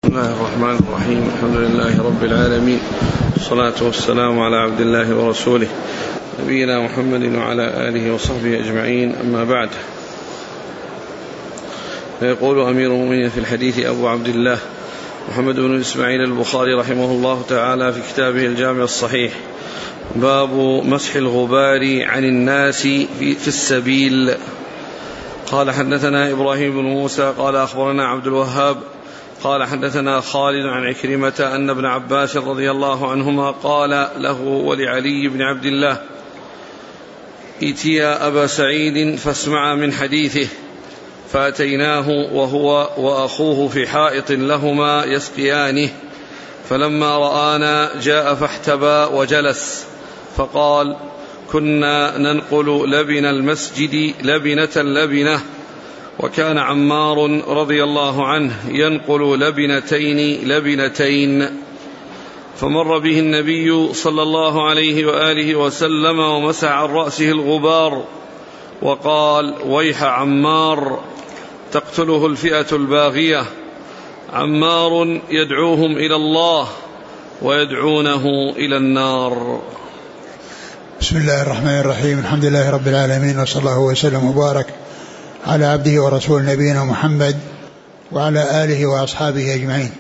الله الرحمن الرحيم. الحمد لله رب العالمين، والصلاة والسلام على عبد الله ورسوله نبينا محمد وعلى آله وصحبه أجمعين، أما بعد. فيقول أمير المؤمنين في الحديث أبو عبد الله محمد بن إسماعيل البخاري رحمه الله تعالى في كتابه الجامع الصحيح: باب مسح الغبار عن الناس في السبيل. قال: حدثنا إبراهيم بن موسى قال أخبرنا عبد الوهاب قال حدثنا خالد عن عكرمة أن ابن عباس رضي الله عنهما قال له ولعلي بن عبد الله: ائتيا أبا سعيد فاسمعا من حديثه. فأتيناه وهو وأخوه في حائط لهما يسقيانه، فلما رآنا جاء فاحتبى وجلس، فقال: كنا ننقل لبن المسجد لبنة، وكان عمار رضي الله عنه ينقل لبنتين. فمر به النبي صلى الله عليه وآله وسلم ومسح عن رأسه الغبار، وقال: ويح عمار، تقتله الفئة الباغية. عمار يدعوهم إلى الله ويدعونه إلى النار. بسم الله الرحمن الرحيم. الحمد لله رب العالمين، وصلى الله وسلم وبارك على عبده ورسول نبينا محمد وعلى آله وأصحابه أجمعين.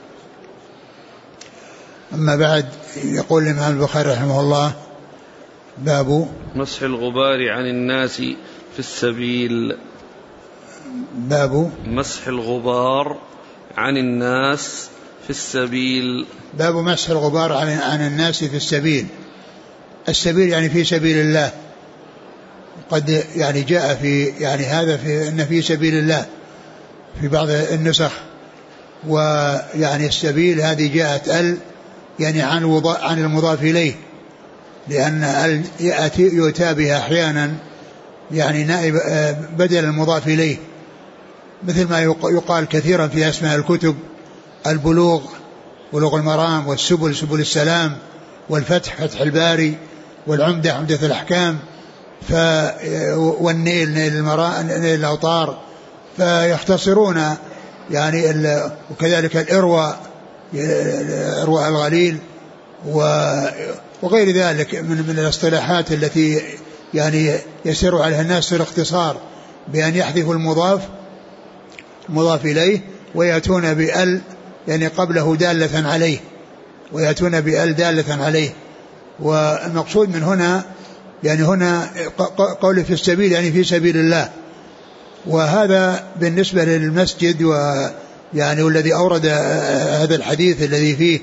أما بعد، يقول الإمام البخاري رحمه الله: باب مسح الغبار عن الناس في السبيل. باب مسح الغبار عن الناس في السبيل. باب مسح الغبار عن الناس في السبيل. السبيل يعني في سبيل الله. قد يعني جاء في هذا في أن في سبيل الله في بعض النسخ، ويعني السبيل هذه جاءت يعني عن المضاف إليه، لأن يؤتى بها أحيانا يعني نائب بدل المضاف إليه، مثل ما يقال كثيرا في أسماء الكتب: البلوغ، بلوغ المرام، والسبل، سبل السلام، والفتح، فتح الباري، والعمدة، عمدة الأحكام، والنيل، نيل الأوطار، فيختصرون يعني وكذلك الإروى، إروى الغليل، وغير ذلك من الاصطلاحات التي يعني يسير عليها الناس في الاختصار، بأن يحذفوا المضاف إليه ويأتون بأل يعني قبله دالة عليه، ويأتون بأل دالة عليه. والمقصود من هنا يعني هنا قول في السبيل يعني في سبيل الله. وهذا بالنسبة للمسجد، ويعني والذي أورد هذا الحديث الذي فيه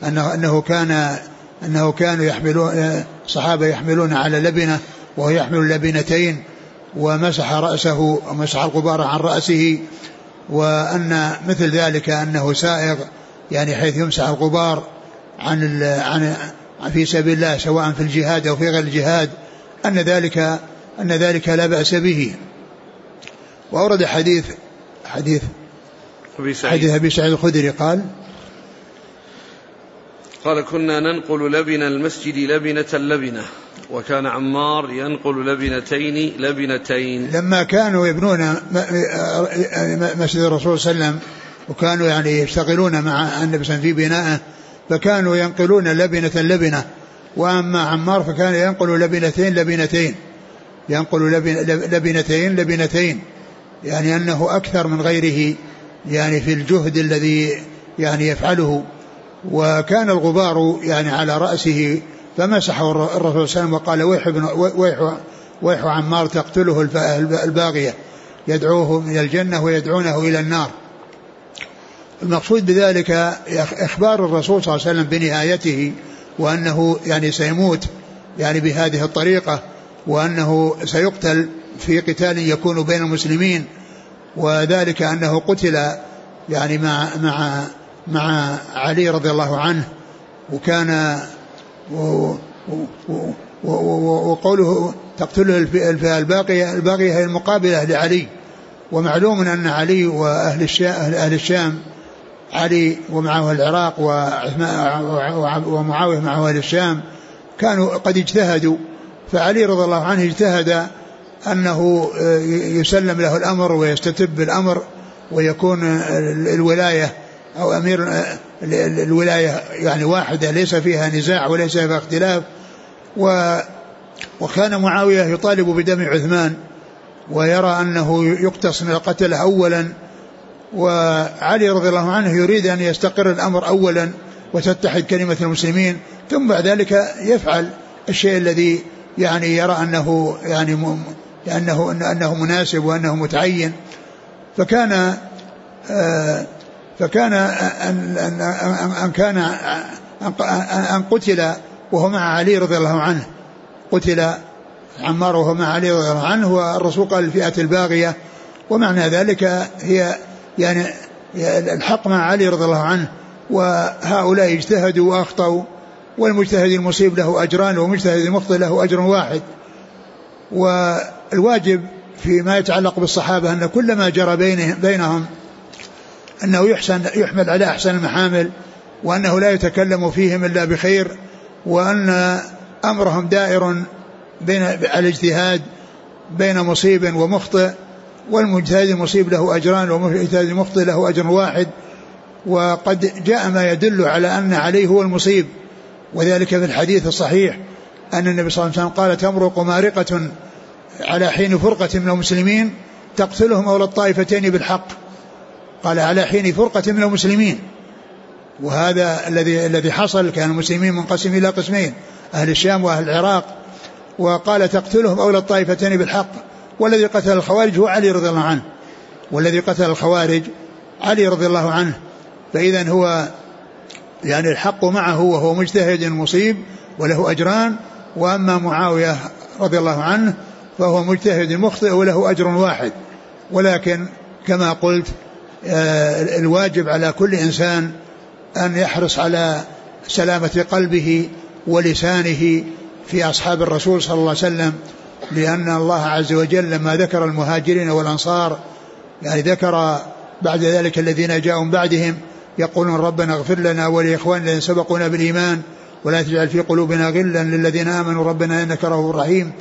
أنه كانوا يحملون، صحابة يحملون على لبنة وهو يحمل لبنتين، ومسح رأسه ومسح الغبار عن رأسه، وأن مثل ذلك أنه سائغ يعني حيث يمسح الغبار عن في سبيل الله، سواء في الجهاد أو في غير الجهاد، أن ذلك لا بأس به. وأورد حديث أبي سعيد الخدري قال: كنا ننقل لبن المسجد لبنة، وكان عمار ينقل لبنتين. لما كانوا يبنون مسجد الرسول صلى الله عليه وسلم، وكانوا يعني يشتغلون مع النبي صلى الله عليه وسلم في بنائه، فكانوا ينقلون لبنة، وأما عمار فكان ينقل لبنتين، ينقل لبنتين، يعني أنه أكثر من غيره يعني في الجهد الذي يعني يفعله. وكان الغبار يعني على رأسه، فمسحه الرسول صلى الله عليه وسلم وقال: ويح عمار، تقتله الباغية، يدعوه إلى الجنة ويدعونه إلى النار. المقصود بذلك إخبار الرسول صلى الله عليه وسلم بنهايته، وأنه يعني سيموت يعني بهذه الطريقة، وأنه سيقتل في قتال يكون بين المسلمين، وذلك أنه قتل يعني مع علي رضي الله عنه. وكان وقوله تقتله الفئة الباغية هي المقابلة لعلي. ومعلوم أن علي وأهل الشام، علي ومعه العراق، ومعاوية معه أهل الشام، كانوا قد اجتهدوا. فعلي رضي الله عنه اجتهد أنه يسلم له الأمر ويستتب الأمر، ويكون الولاية أو أمير الولاية يعني واحدة ليس فيها نزاع وليس فيها اختلاف. وكان معاوية يطالب بدم عثمان ويرى أنه يقتص من القتل أولا، وعلي رضي الله عنه يريد أن يستقر الأمر أولا وتتحد كلمة المسلمين، ثم بعد ذلك يفعل الشيء الذي يعني يرى أنه يعني أنه مناسب وأنه متعين. فكان أن قتل وهو مع علي رضي الله عنه، قتل عمار وهو مع علي رضي الله عنه، والرسول قال الفئة الباغية، ومعنى ذلك هي يعني الحق مع علي رضي الله عنه. وهؤلاء اجتهدوا وأخطأوا، والمجتهد المصيب له أجران والمجتهد المخطئ له أجر واحد. والواجب فيما يتعلق بالصحابة أن كل ما جرى بينهم أنه يحمل على أحسن المحامل، وأنه لا يتكلم فيهم إلا بخير، وأن أمرهم دائر بين الاجتهاد بين مصيب ومخطئ، والمجتهد المصيب له أجران والمجتهد المخطئ له أجر واحد. وقد جاء ما يدل على أن عليه هو المصيب، وذلك في الحديث الصحيح أن النبي صلى الله عليه وسلم قال تمرق مارقة على حين فرقة من المسلمين تقتلهم أولى الطائفتين بالحق، قال على حين فرقة من المسلمين، وهذا الذي حصل. كان المسلمين منقسم إلى قسمين، أهل الشام وأهل العراق، وقال تقتلهم أولى الطائفتين بالحق. والذي قتل الخوارج هو علي رضي الله عنه، والذي قتل الخوارج علي رضي الله عنه. فإذن هو يعني الحق معه وهو مجتهد مصيب وله أجران، وأما معاوية رضي الله عنه فهو مجتهد مخطئ وله أجر واحد. ولكن كما قلت الواجب على كل إنسان أن يحرص على سلامة قلبه ولسانه في أصحاب الرسول صلى الله عليه وسلم، لأن الله عز وجل لما ذكر المهاجرين والأنصار يعني ذكر بعد ذلك الذين جاءوا من بعدهم يقولون ربنا اغفر لنا ولإخواننا الذين سبقونا بالإيمان ولا تجعل في قلوبنا غلا للذين آمنوا ربنا إنك رؤوف رحيم.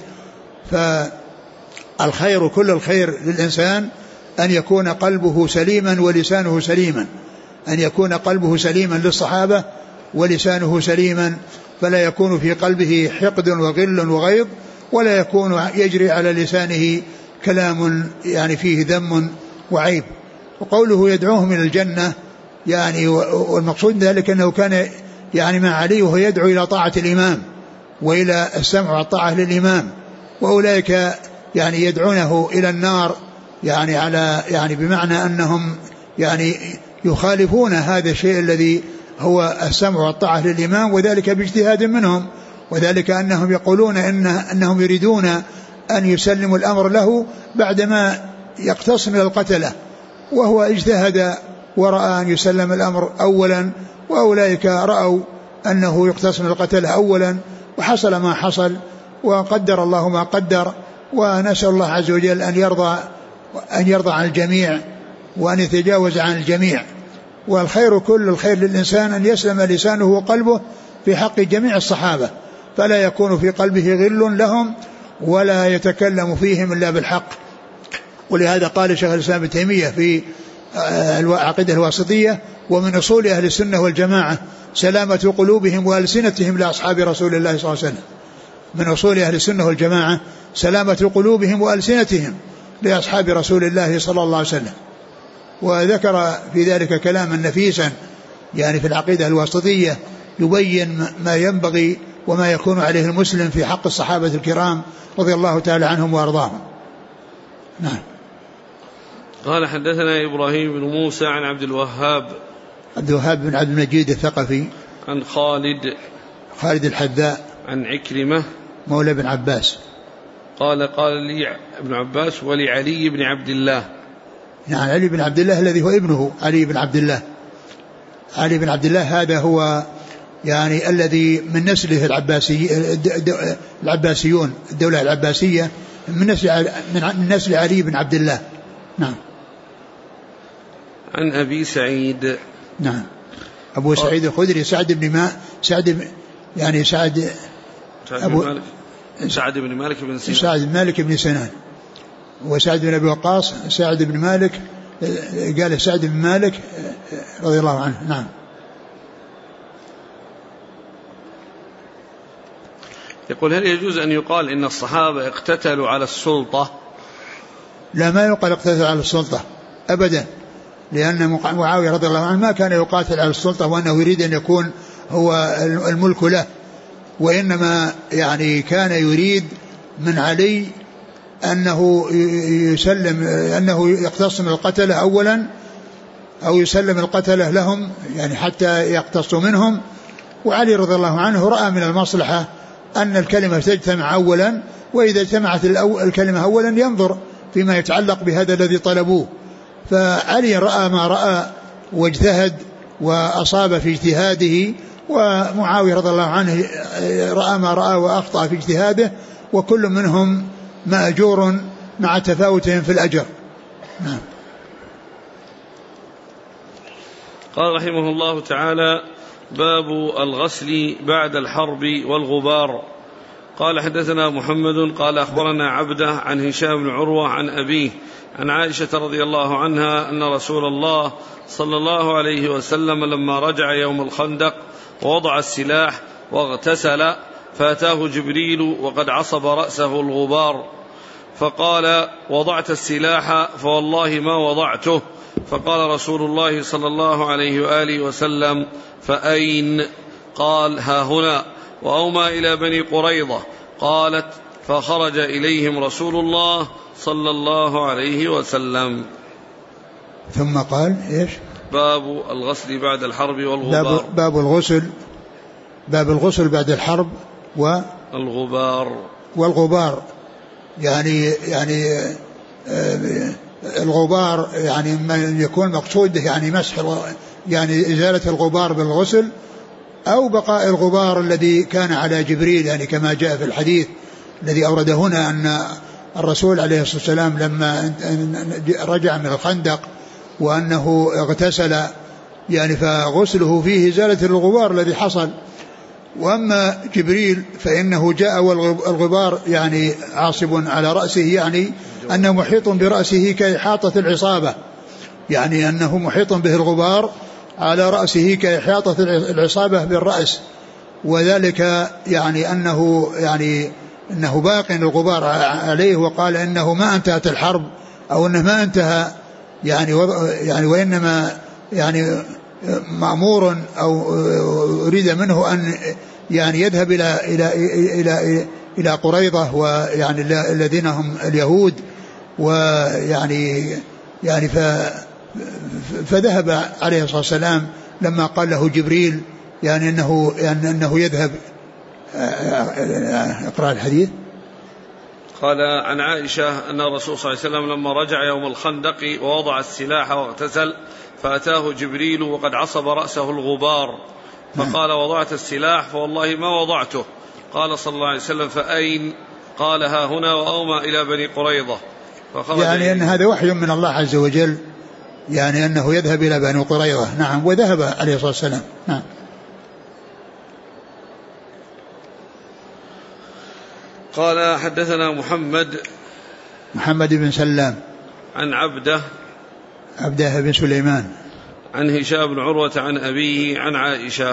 فالخير كل الخير للإنسان أن يكون قلبه سليما ولسانه سليما، أن يكون قلبه سليما للصحابة ولسانه سليما، فلا يكون في قلبه حقد وغل وغيظ، ولا يكون يجري على لسانه كلام يعني فيه ذم وعيب. وقوله يدعوهم إلى الجنة يعني والمقصود ذلك أنه كان يعني مع علي وهو يدعو إلى طاعة الإمام وإلى السمع والطاعة للإمام، وأولئك يعني يدعونه إلى النار يعني على يعني بمعنى أنهم يعني يخالفون هذا الشيء الذي هو السمع والطاعة للإمام، وذلك باجتهاد منهم، وذلك أنهم يقولون أنهم يريدون أن يسلموا الأمر له بعدما يقتصم إلى القتلة، وهو اجتهد ورأى أن يسلم الأمر أولا، وأولئك رأوا أنه يقتصم القتلة أولا، وحصل ما حصل وقدر الله ما قدر. ونسأل الله عز وجل أن يرضى عن الجميع وأن يتجاوز عن الجميع. والخير كل الخير للإنسان أن يسلم لسانه وقلبه في حق جميع الصحابة، فلا يكون في قلبه غل لهم ولا يتكلم فيهم إلا بالحق. ولهذا قال شيخ الإسلام ابن تيمية في العقيدة الواسطية ومن أصول أهل السنة والجماعة سلامة قلوبهم وألسنتهم لأصحاب رسول الله صلى الله عليه وسلم. من أصول أهل السنة والجماعة سلامة قلوبهم وألسنتهم لأصحاب رسول الله صلى الله عليه وسلم. وذكر في ذلك كلاما نفيسا يعني في العقيدة الواسطية يبين ما ينبغي وما يكون عليه المسلم في حق الصحابة الكرام رضي الله تعالى عنهم وأرضاهم. نعم. قال حدثنا إبراهيم بن موسى عن عبد الوهاب بن عبد المجيد الثقفي عن خالد الحذاء عن عكرمة مولى بن عباس قال لي ابن عباس ولعلي بن عبد الله. يعني علي بن عبد الله الذي هو ابنه علي بن عبد الله. علي بن عبد الله هذا هو يعني الذي من نسله العباسيون الدولة العباسية من نسل علي بن عبد الله. نعم. عن أبي سعيد. نعم. أبو سعيد الخدري سعد بن مالك بن سنان وسعد بن أبي وقاص سعد بن مالك قال سعد بن مالك رضي الله عنه. نعم. يقول: هل يجوز أن يقال إن الصحابة اقتتلوا على السلطة؟ لا، ما يقال اقتتلوا على السلطة أبدا، لأن معاوية رضي الله عنه ما كان يقاتل على السلطة وأنه يريد أن يكون هو الملك له، وإنما يعني كان يريد من علي أنه يسلم، أنه يقتصم القتلة أولا أو يسلم القتلة لهم يعني حتى يقتصوا منهم. وعلي رضي الله عنه رأى من المصلحة أن الكلمة تجتمع أولا، وإذا اجتمعت الكلمة أولا ينظر فيما يتعلق بهذا الذي طلبوه. فعلي رأى ما رأى واجتهد وأصاب في اجتهاده، ومعاوية رضي الله عنه رأى ما رأى وأخطأ في اجتهاده، وكل منهم مأجور مع تفاوتهم في الأجر. نعم. قال رحمه الله تعالى: باب الغسل بعد الحرب والغبار. قال: حدثنا محمد قال أخبرنا عبده عن هشام بن عروة عن أبيه عن عائشة رضي الله عنها أن رسول الله صلى الله عليه وسلم لما رجع يوم الخندق ووضع السلاح واغتسل فأتاه جبريل وقد عصب رأسه الغبار فقال: وضعت السلاح؟ فوالله ما وضعته. فقال رسول الله صلى الله عليه وآله وسلم: فأين؟ قال: ها هنا. وأومى إلى بني قريظة. قالت: فخرج إليهم رسول الله صلى الله عليه وسلم. ثم قال: إيش؟ باب الغسل بعد الحرب والغبار. باب الغسل بعد الحرب والغبار. يعني الغبار يعني من يكون مقصود يعني مسح، يعني إزالة الغبار بالغسل، أو بقاء الغبار الذي كان على جبريل، يعني كما جاء في الحديث الذي أورد هنا أن الرسول عليه الصلاة والسلام لما رجع من الخندق وأنه اغتسل يعني فغسله فيه إزالة الغبار الذي حصل. وأما جبريل فإنه جاء والغبار يعني عاصب على رأسه، يعني أنه محيط برأسه كإحاطة العصابة، يعني أنه محيط به الغبار على رأسه كإحاطة العصابة بالرأس، وذلك يعني أنه باق الغبار عليه. وقال إنه ما انتهت الحرب أو أنه ما انتهى يعني وإنما يعني مأمور أو أريد منه أن يعني يذهب إلى قريظة ويعني الذين هم اليهود، ويعني فذهب عليه الصلاة والسلام لما قال له جبريل يعني أنه يذهب. اقرأ الحديث. قال: عن عائشة أن الرسول صلى الله عليه وسلم لما رجع يوم الخندق ووضع السلاح واغتسل فأتاه جبريل وقد عصب رأسه الغبار فقال: وضعت السلاح؟ فوالله ما وضعته. قال صلى الله عليه وسلم: فأين؟ قال: ها هنا. وأومى إلى بني قريظة. يعني أن هذا وحي من الله عز وجل، يعني أنه يذهب إلى بني قريظة. نعم. وذهب عليه الصلاة والسلام. نعم. قال: حدثنا محمد بن سلام عن عبده بن سليمان عن هشام بن عروة عن أبيه عن عائشة.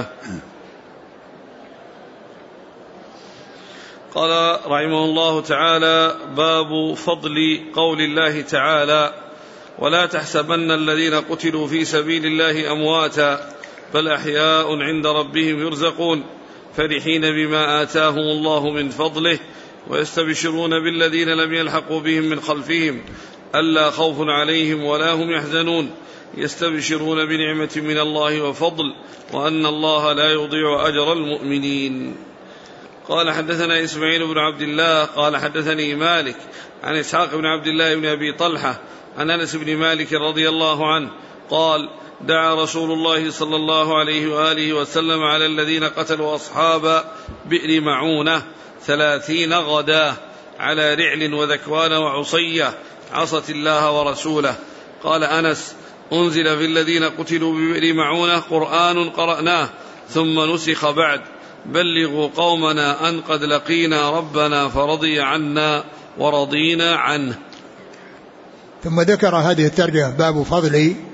قال رحمه الله تعالى: باب فضل قول الله تعالى: ولا تحسبن الذين قتلوا في سبيل الله أمواتا بل أحياء عند ربهم يرزقون فرحين بما آتاهم الله من فضله ويستبشرون بالذين لم يلحقوا بهم من خلفهم ألا خوف عليهم ولا هم يحزنون يستبشرون بنعمة من الله وفضل وأن الله لا يضيع أجر المؤمنين. قال: حدثنا إسماعيل بن عبد الله قال: حدثني مالك عن إسحاق بن عبد الله بن أبي طلحة عن أنس بن مالك رضي الله عنه قال: دعا رسول الله صلى الله عليه وآله وسلم على الذين قتلوا أصحاب بئر معونة 30 غدا على رعل وذكوان وعصية عصت الله ورسوله. قال أنس: أنزل في الذين قتلوا ببئر معونة قرآن قرأناه ثم نسخ بعد بلغوا قومنا أن قد لقينا ربنا فرضي عنا ورضينا عنه. ثم ذكر هذه الترجمة: باب فضل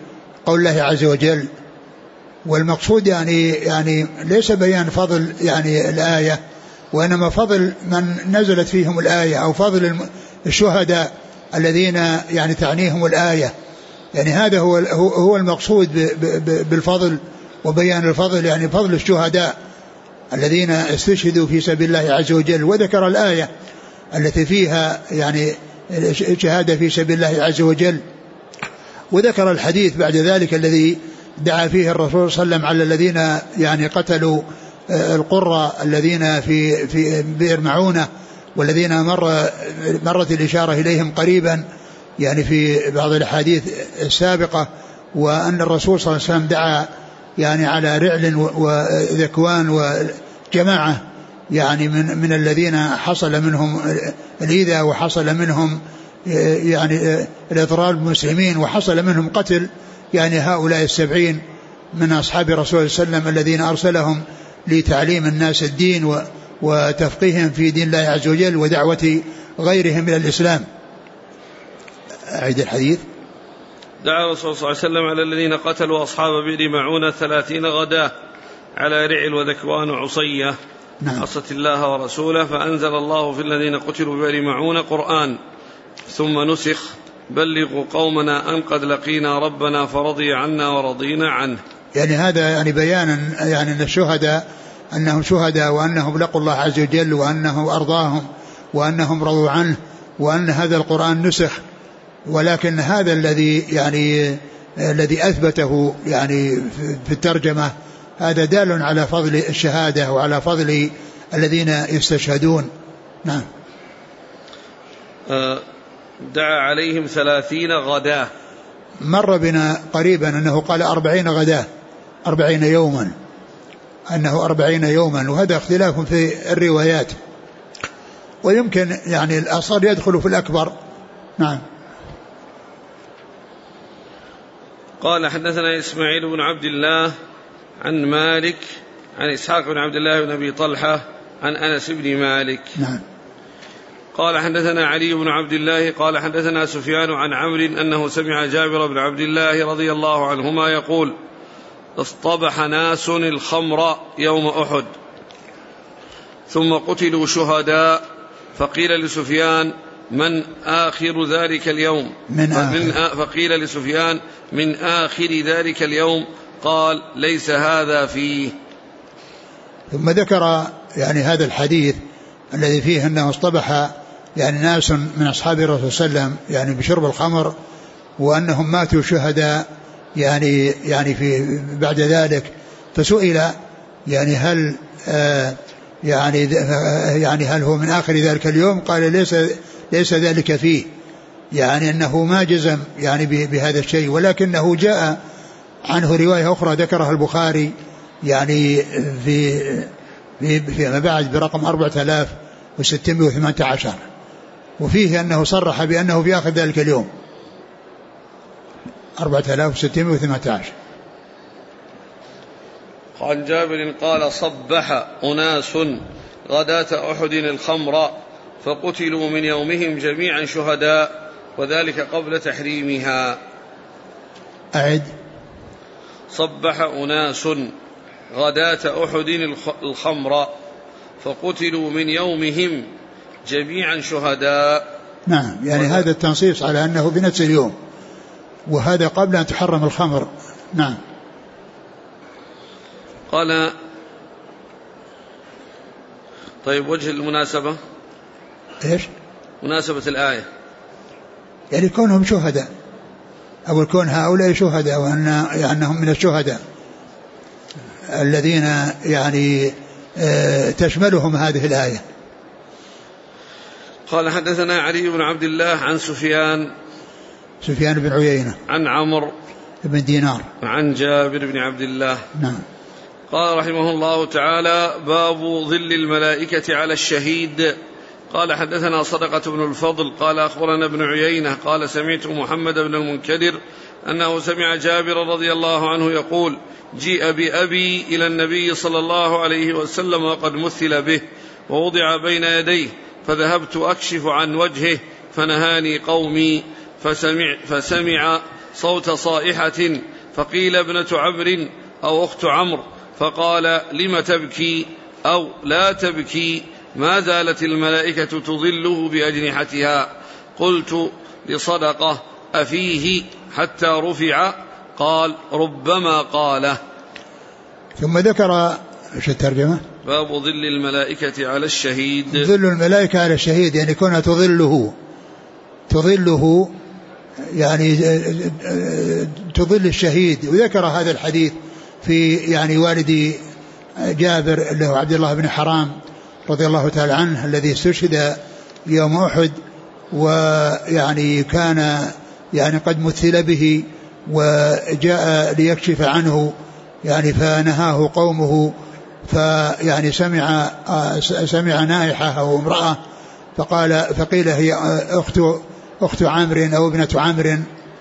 قول الله عز وجل. والمقصود يعني ليس بيان فضل يعني الآية، وإنما فضل من نزلت فيهم الآية، أو فضل الشهداء الذين يعني تعنيهم الآية. يعني هذا هو المقصود بالفضل وبيان الفضل، يعني فضل الشهداء الذين استشهدوا في سبيل الله عز وجل. وذكر الآية التي فيها يعني شهادة في سبيل الله عز وجل، وذكر الحديث بعد ذلك الذي دعا فيه الرسول صلى الله عليه وسلم على الذين يعني قتلوا القرى الذين في بئر معونة، والذين مرت الإشارة إليهم قريبا يعني في بعض الأحاديث السابقة. وأن الرسول صلى الله عليه وسلم دعا يعني على رعل وذكوان وجماعة يعني من الذين حصل منهم الإيذاء وحصل منهم يعني الإضرار بالمسلمين وحصل منهم قتل يعني هؤلاء 70 من أصحاب الرسول صلى الله عليه وسلم الذين أرسلهم لتعليم الناس الدين وتفقيهم في دين الله عز وجل ودعوة غيرهم إلى الإسلام. أعيد الحديث. دعا الرسول صلى الله عليه وسلم على الذين قتلوا أصحاب بئر معونة 30 غداة على رعل وذكوان وعصية، عصت الله ورسوله، فأنزل الله في الذين قتلوا ببئر معونة قرآن ثم نسخ بلغوا قومنا أن قد لقينا ربنا فرضي عنا ورضينا عنه. يعني هذا يعني بيانا يعني أن الشهداء أنهم شهداء، وأنهم لقوا الله عز وجل، وأنه أرضاهم، وأنهم رضوا عنه، وأن هذا القرآن نسخ. ولكن هذا الذي أثبته يعني في الترجمة هذا دال على فضل الشهادة وعلى فضل الذين يستشهدون. نعم. دعا عليهم 30 غداة. مر بنا قريبا أنه قال 40 غداة، 40 يوما، أنه 40 يوما، وهذا اختلاف في الروايات، ويمكن يعني الأصغر يدخل في الأكبر. نعم. قال حدثنا إسماعيل بن عبد الله عن مالك عن إسحاق بن عبد الله بن أبي طلحة عن أنس بن مالك. نعم. قال حدثنا علي بن عبد الله قال حدثنا سفيان عن عمرو أنه سمع جابر بن عبد الله رضي الله عنهما يقول اصطبح ناس الخمر يوم أحد ثم قتلوا شهداء، فقيل لسفيان من آخر ذلك اليوم؟ فقيل لسفيان من آخر ذلك اليوم؟ قال ليس هذا فيه. ثم ذكر يعني هذا الحديث الذي فيه أنه اصطبح يعني ناس من أصحاب الرسول صلى الله عليه وسلم يعني بشرب الخمر، وأنهم ماتوا شهداء يعني في بعد ذلك. فسئل يعني هل هو من آخر ذلك اليوم؟ قال ليس ذلك فيه، يعني أنه ما جزم يعني بهذا الشيء، ولكنه جاء عنه رواية أخرى ذكرها البخاري يعني فيما بعد برقم 4618، وفيه أنه صرح بأنه في آخر ذلك اليوم 4618. قال جابر قال صبح أناس غداة أحد الخمر فقتلوا من يومهم جميعا شهداء، وذلك قبل تحريمها. أعد. صبح أناس غداة أحد الخمر فقتلوا من يومهم جميعا شهداء. نعم، يعني هذا التنصيص على أنه بنفس اليوم، وهذا قبل أن تحرم الخمر. نعم. قال طيب وجه المناسبة إيش؟ مناسبة الآية يعني كونهم شهداء، أو كون هؤلاء شهداء، وأنهم من الشهداء الذين يعني تشملهم هذه الآية. قال حدثنا علي بن عبد الله عن سفيان بن عيينة عن عمرو بن دينار عن جابر بن عبد الله. نعم. قال رحمه الله تعالى باب ظل الملائكة على الشهيد. قال حدثنا صدقة بن الفضل قال أخبرنا ابن عيينة قال سمعت محمد بن المنكدر أنه سمع جابر رضي الله عنه يقول جيء بأبي إلى النبي صلى الله عليه وسلم وقد مثل به ووضع بين يديه، فذهبت أكشف عن وجهه فنهاني قومي، فسمع صوت صائحة فقيل ابنة عمرو أو أخت عمرو، فقال لم تبكي أو لا تبكي، ما زالت الملائكة تظله بأجنحتها. قلت لصدقة أفيه حتى رفع؟ قال ربما قاله. ثم ذكر ايش الترجمة؟ باب ظل الملائكة على الشهيد. ظل الملائكة على الشهيد يعني كونها تظله يعني تظل الشهيد. وذكر هذا الحديث في يعني والد جابر له عبد الله بن حرام رضي الله تعالى عنه الذي استشهد يوم أحد، ويعني كان يعني قد مثل به وجاء ليكشف عنه يعني فنهاه قومه، فيعني سمع نائحة أو امرأة فقيل هي أخت عامر أو ابنة عامر،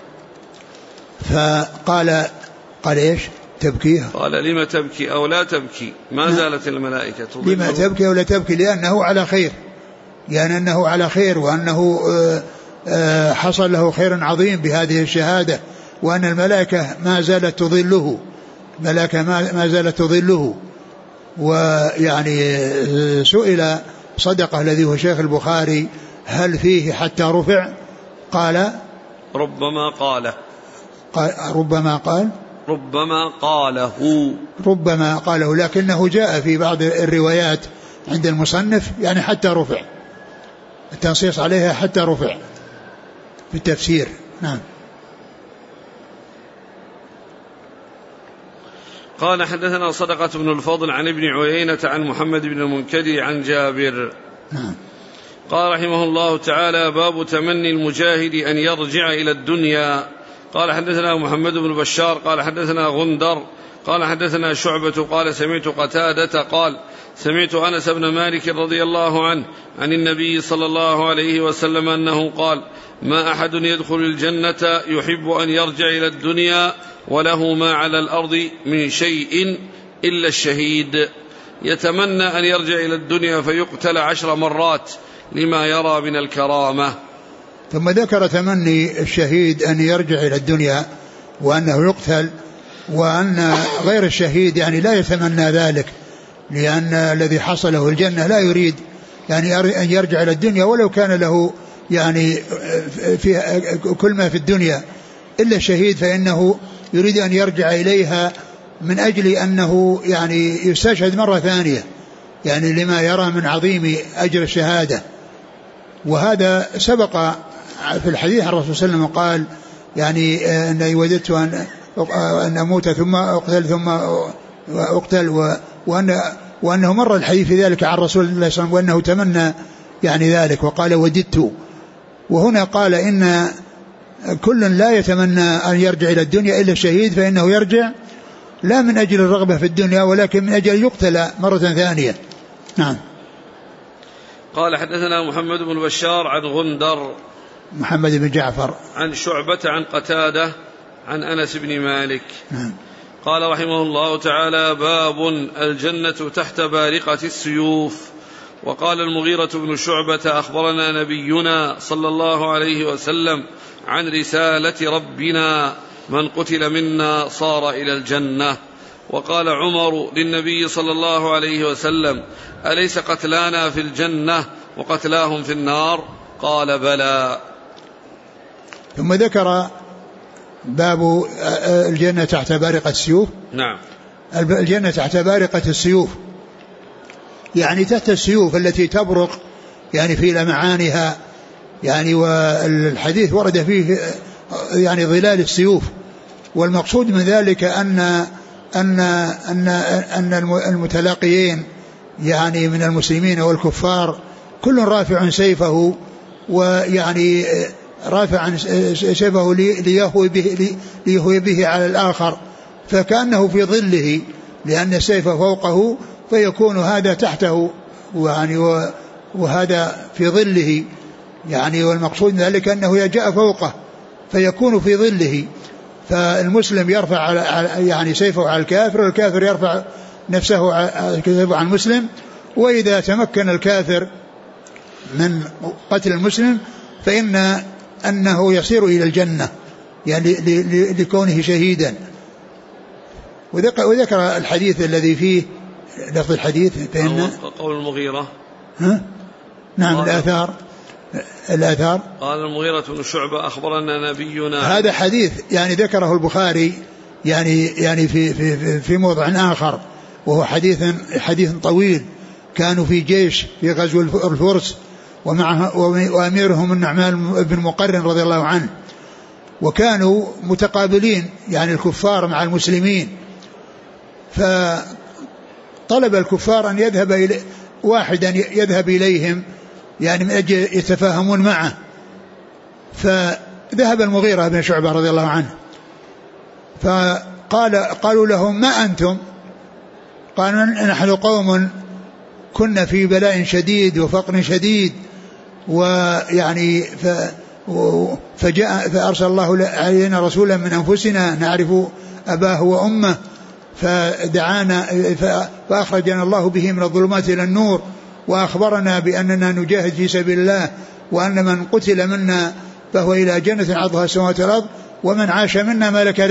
فقال إيش تبكي؟ قال لما تبكي أو لا تبكي، ما زالت الملائكة لما تبكي أو لا تبكي، لأنه على خير، يعني أنه على خير، وأنه حصل له خير عظيم بهذه الشهادة، وأن الملائكة ما زالت تظله، الملائكة ما زالت تظله. ويعني سئل صدقة الذي هو شيخ البخاري هل فيه حتى رفع؟ قال ربما قاله. ربما قاله، لكنه جاء في بعض الروايات عند المصنف يعني حتى رفع، التنصيص عليها حتى رفع في التفسير. نعم. قال حدثنا صدقة بن الفضل عن ابن عيينة عن محمد بن المنكدر عن جابر. نعم. قال رحمه الله تعالى باب تمني المجاهد أن يرجع إلى الدنيا. قال حدثنا محمد بن بشار قال حدثنا غندر قال حدثنا شعبة قال سمعت قتادة قال سمعت أنس بن مالك رضي الله عنه عن النبي صلى الله عليه وسلم أنه قال ما أحد يدخل الجنة يحب أن يرجع إلى الدنيا وله ما على الأرض من شيء إلا الشهيد، يتمنى أن يرجع إلى الدنيا فيقتل 10 مرات لما يرى من الكرامة. ثم ذكر تمني الشهيد أن يرجع إلى الدنيا وأنه يقتل، وأن غير الشهيد يعني لا يتمنى ذلك، لأن الذي حصله الجنة لا يريد يعني أن يرجع إلى الدنيا ولو كان له يعني في كل ما في الدنيا، إلا الشهيد فإنه يريد أن يرجع إليها من أجل أنه يعني يستشهد مرة ثانية، يعني لما يرى من عظيم أجر الشهادة. وهذا سبق في الحديث عن الرسول صلى الله عليه وسلم قال يعني أني وددت أن أموت ثم أقتل ثم أقتل، وأنه مر الحديث في ذلك عن رسول الله صلى الله عليه وسلم وأنه تمنى يعني ذلك وقال وددت. وهنا قال إن كل لا يتمنى أن يرجع إلى الدنيا إلا الشهيد، فإنه يرجع لا من أجل الرغبة في الدنيا ولكن من أجل يقتل مرة ثانية. نعم. قال حدثنا محمد بن بشار عن غندر محمد بن جعفر عن شعبة عن قتادة عن أنس بن مالك. نعم. قال رحمه الله تعالى باب الجنة تحت بارقة السيوف. وقال المغيرة بن شعبة أخبرنا نبينا صلى الله عليه وسلم عن رسالة ربنا من قتل منا صار إلى الجنة. وقال عمر للنبي صلى الله عليه وسلم أليس قتلانا في الجنة وقتلاهم في النار؟ قال بلى. ثم ذكر باب الجنة تحت بارقة السيوف. نعم. الجنة تحت بارقة السيوف يعني تحت السيوف التي تبرق يعني في لمعانها، يعني والحديث ورد فيه يعني ظلال السيوف، والمقصود من ذلك أن المتلاقيين يعني من المسلمين والكفار كل رافع سيفه، ويعني رافع سيفه ليهوي به على الآخر، فكأنه في ظله لأن السيف فوقه فيكون هذا تحته يعني وهذا في ظله يعني، والمقصود من ذلك أنه جاء فوقه فيكون في ظله. فالمسلم يرفع يعني سيفه على الكافر، والكافر يرفع نفسه على المسلم، وإذا تمكن الكافر من قتل المسلم فإنه يصير إلى الجنة يعني لكونه شهيدا، وذكر الحديث الذي فيه لفظ الحديث فإن قول المغيرة نعم الآثار قال المغيرة بن شعبة أخبرنا نبينا. هذا حديث يعني ذكره البخاري يعني في موضع آخر، وهو حديث طويل. كانوا في جيش في غزو الفرس وأميرهم النعمان بن مقرن رضي الله عنه، وكانوا متقابلين يعني الكفار مع المسلمين، فطلب الكفار أن واحدا يذهب إليهم يعني من أجل يتفاهمون معه. فذهب المغيرة بن شعبة رضي الله عنه، قالوا لهم ما أنتم؟ قالوا نحن قوم كنا في بلاء شديد وفقر شديد، ويعني فأرسل الله علينا رسولا من أنفسنا نعرف أباه وأمه فدعانا فأخرجنا الله به من الظلمات إلى النور، وأخبرنا بأننا نجاهد في سبيل الله، وأن من قتل منا فهو إلى جنة عرضها السماوات والأرض، ومن عاش منا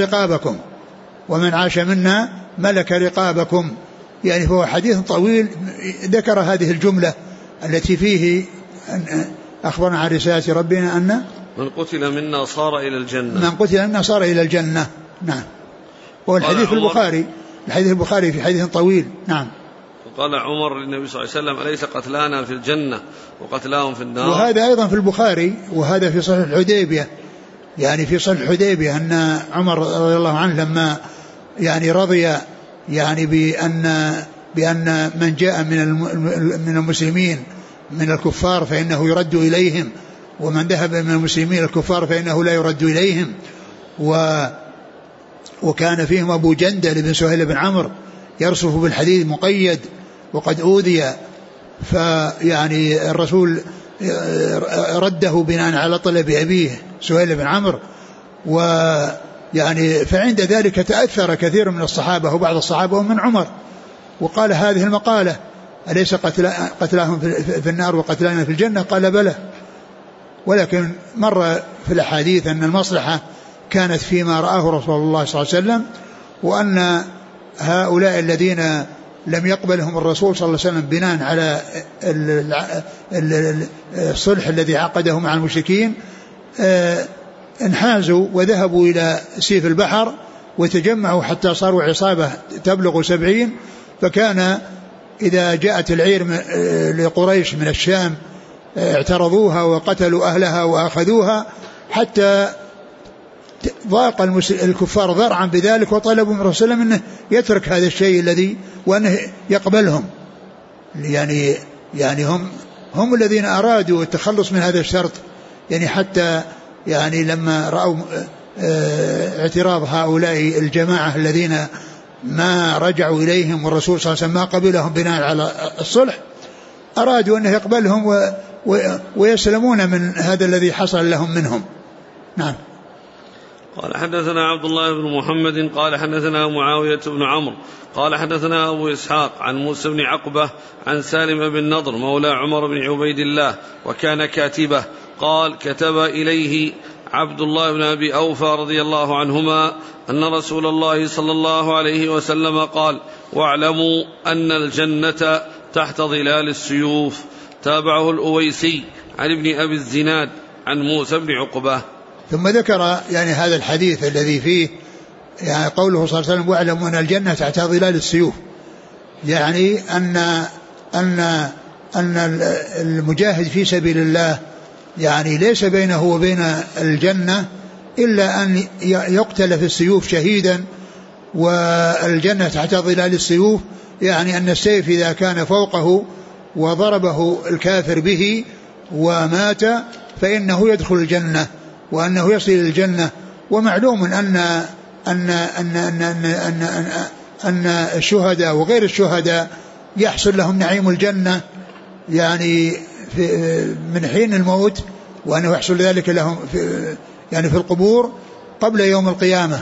ملك رقابكم. يعني هو حديث طويل ذكر هذه الجملة التي فيه أخبرنا عن رسالة ربنا أن من قتل منا صار إلى الجنة. نعم. والحديث في البخاري في حديث طويل. نعم. وقال عمر للنبي صلى الله عليه وسلم أليس قتلانا في الجنة وقتلاهم في النار؟ وهذا أيضا في البخاري، وهذا في صلح الحديبية. يعني في صلح الحديبية أن عمر رضي الله عنه لما يعني رضي يعني بأن من جاء من المسلمين من الكفار فإنه يرد إليهم، ومن ذهب من المسلمين الكفار فإنه لا يرد إليهم. وكان فيهم أبو جندل بن سهيل بن عمرو يرصف بالحديد مقيد وقد أوذي، فيعني الرسول رده بناء على طلب أبيه سهيل بن عمرو. ويعني فعند ذلك تأثر كثير من الصحابة وبعض الصحابة ومن عمر، وقال هذه المقالة أليس قتلاهم في النار وقتلانا في الجنة؟ قال بلى. ولكن مر في الأحاديث أن المصلحة كانت فيما رآه رسول الله صلى الله عليه وسلم، وأن هؤلاء الذين لم يقبلهم الرسول صلى الله عليه وسلم بناء على الصلح الذي عقده مع المشركين انحازوا وذهبوا إلى سيف البحر وتجمعوا حتى صاروا عصابة تبلغ 70، فكان إذا جاءت العير لقريش من الشام اعترضوها وقتلوا أهلها وأخذوها، حتى ضاق الكفار ذرعا بذلك، وطلبوا من رسول الله أنه يترك هذا الشيء الذي وأنه يقبلهم. يعني هم الذين أرادوا التخلص من هذا الشرط، يعني حتى يعني لما رأوا اعتراض هؤلاء الجماعة الذين ما رجعوا إليهم والرسول صلى الله عليه وسلم ما قبلهم بناء على الصلح، أرادوا أنه يقبلهم ويسلمون من هذا الذي حصل لهم منهم. نعم. قال حدثنا عبد الله بن محمد قال حدثنا معاوية بن عمرو قال حدثنا أبو إسحاق عن موسى بن عقبة عن سالم بن نضر مولى عمر بن عبيد الله وكان كاتبه قال كتب إليه عبد الله بن أبي أوفى رضي الله عنهما أن رسول الله صلى الله عليه وسلم قال واعلموا أن الجنة تحت ظلال السيوف. تابعه الأويسي عن ابن أبي الزناد عن موسى بن عقبة. ثم ذكر يعني هذا الحديث الذي فيه يعني قوله صلى الله عليه وسلم واعلموا أن الجنة تحت ظلال السيوف، يعني أن المجاهد في سبيل الله يعني ليس بينه وبين الجنة إلا أن يقتل في السيوف شهيدا، والجنة تحت ظلال السيوف يعني أن السيف إذا كان فوقه وضربه الكافر به ومات فإنه يدخل الجنة وأنه يصل إلى الجنة. ومعلوم أن الشهداء وغير الشهداء يحصل لهم نعيم الجنة يعني من حين الموت، وأنه يحصل ذلك لهم يعني في القبور قبل يوم القيامة،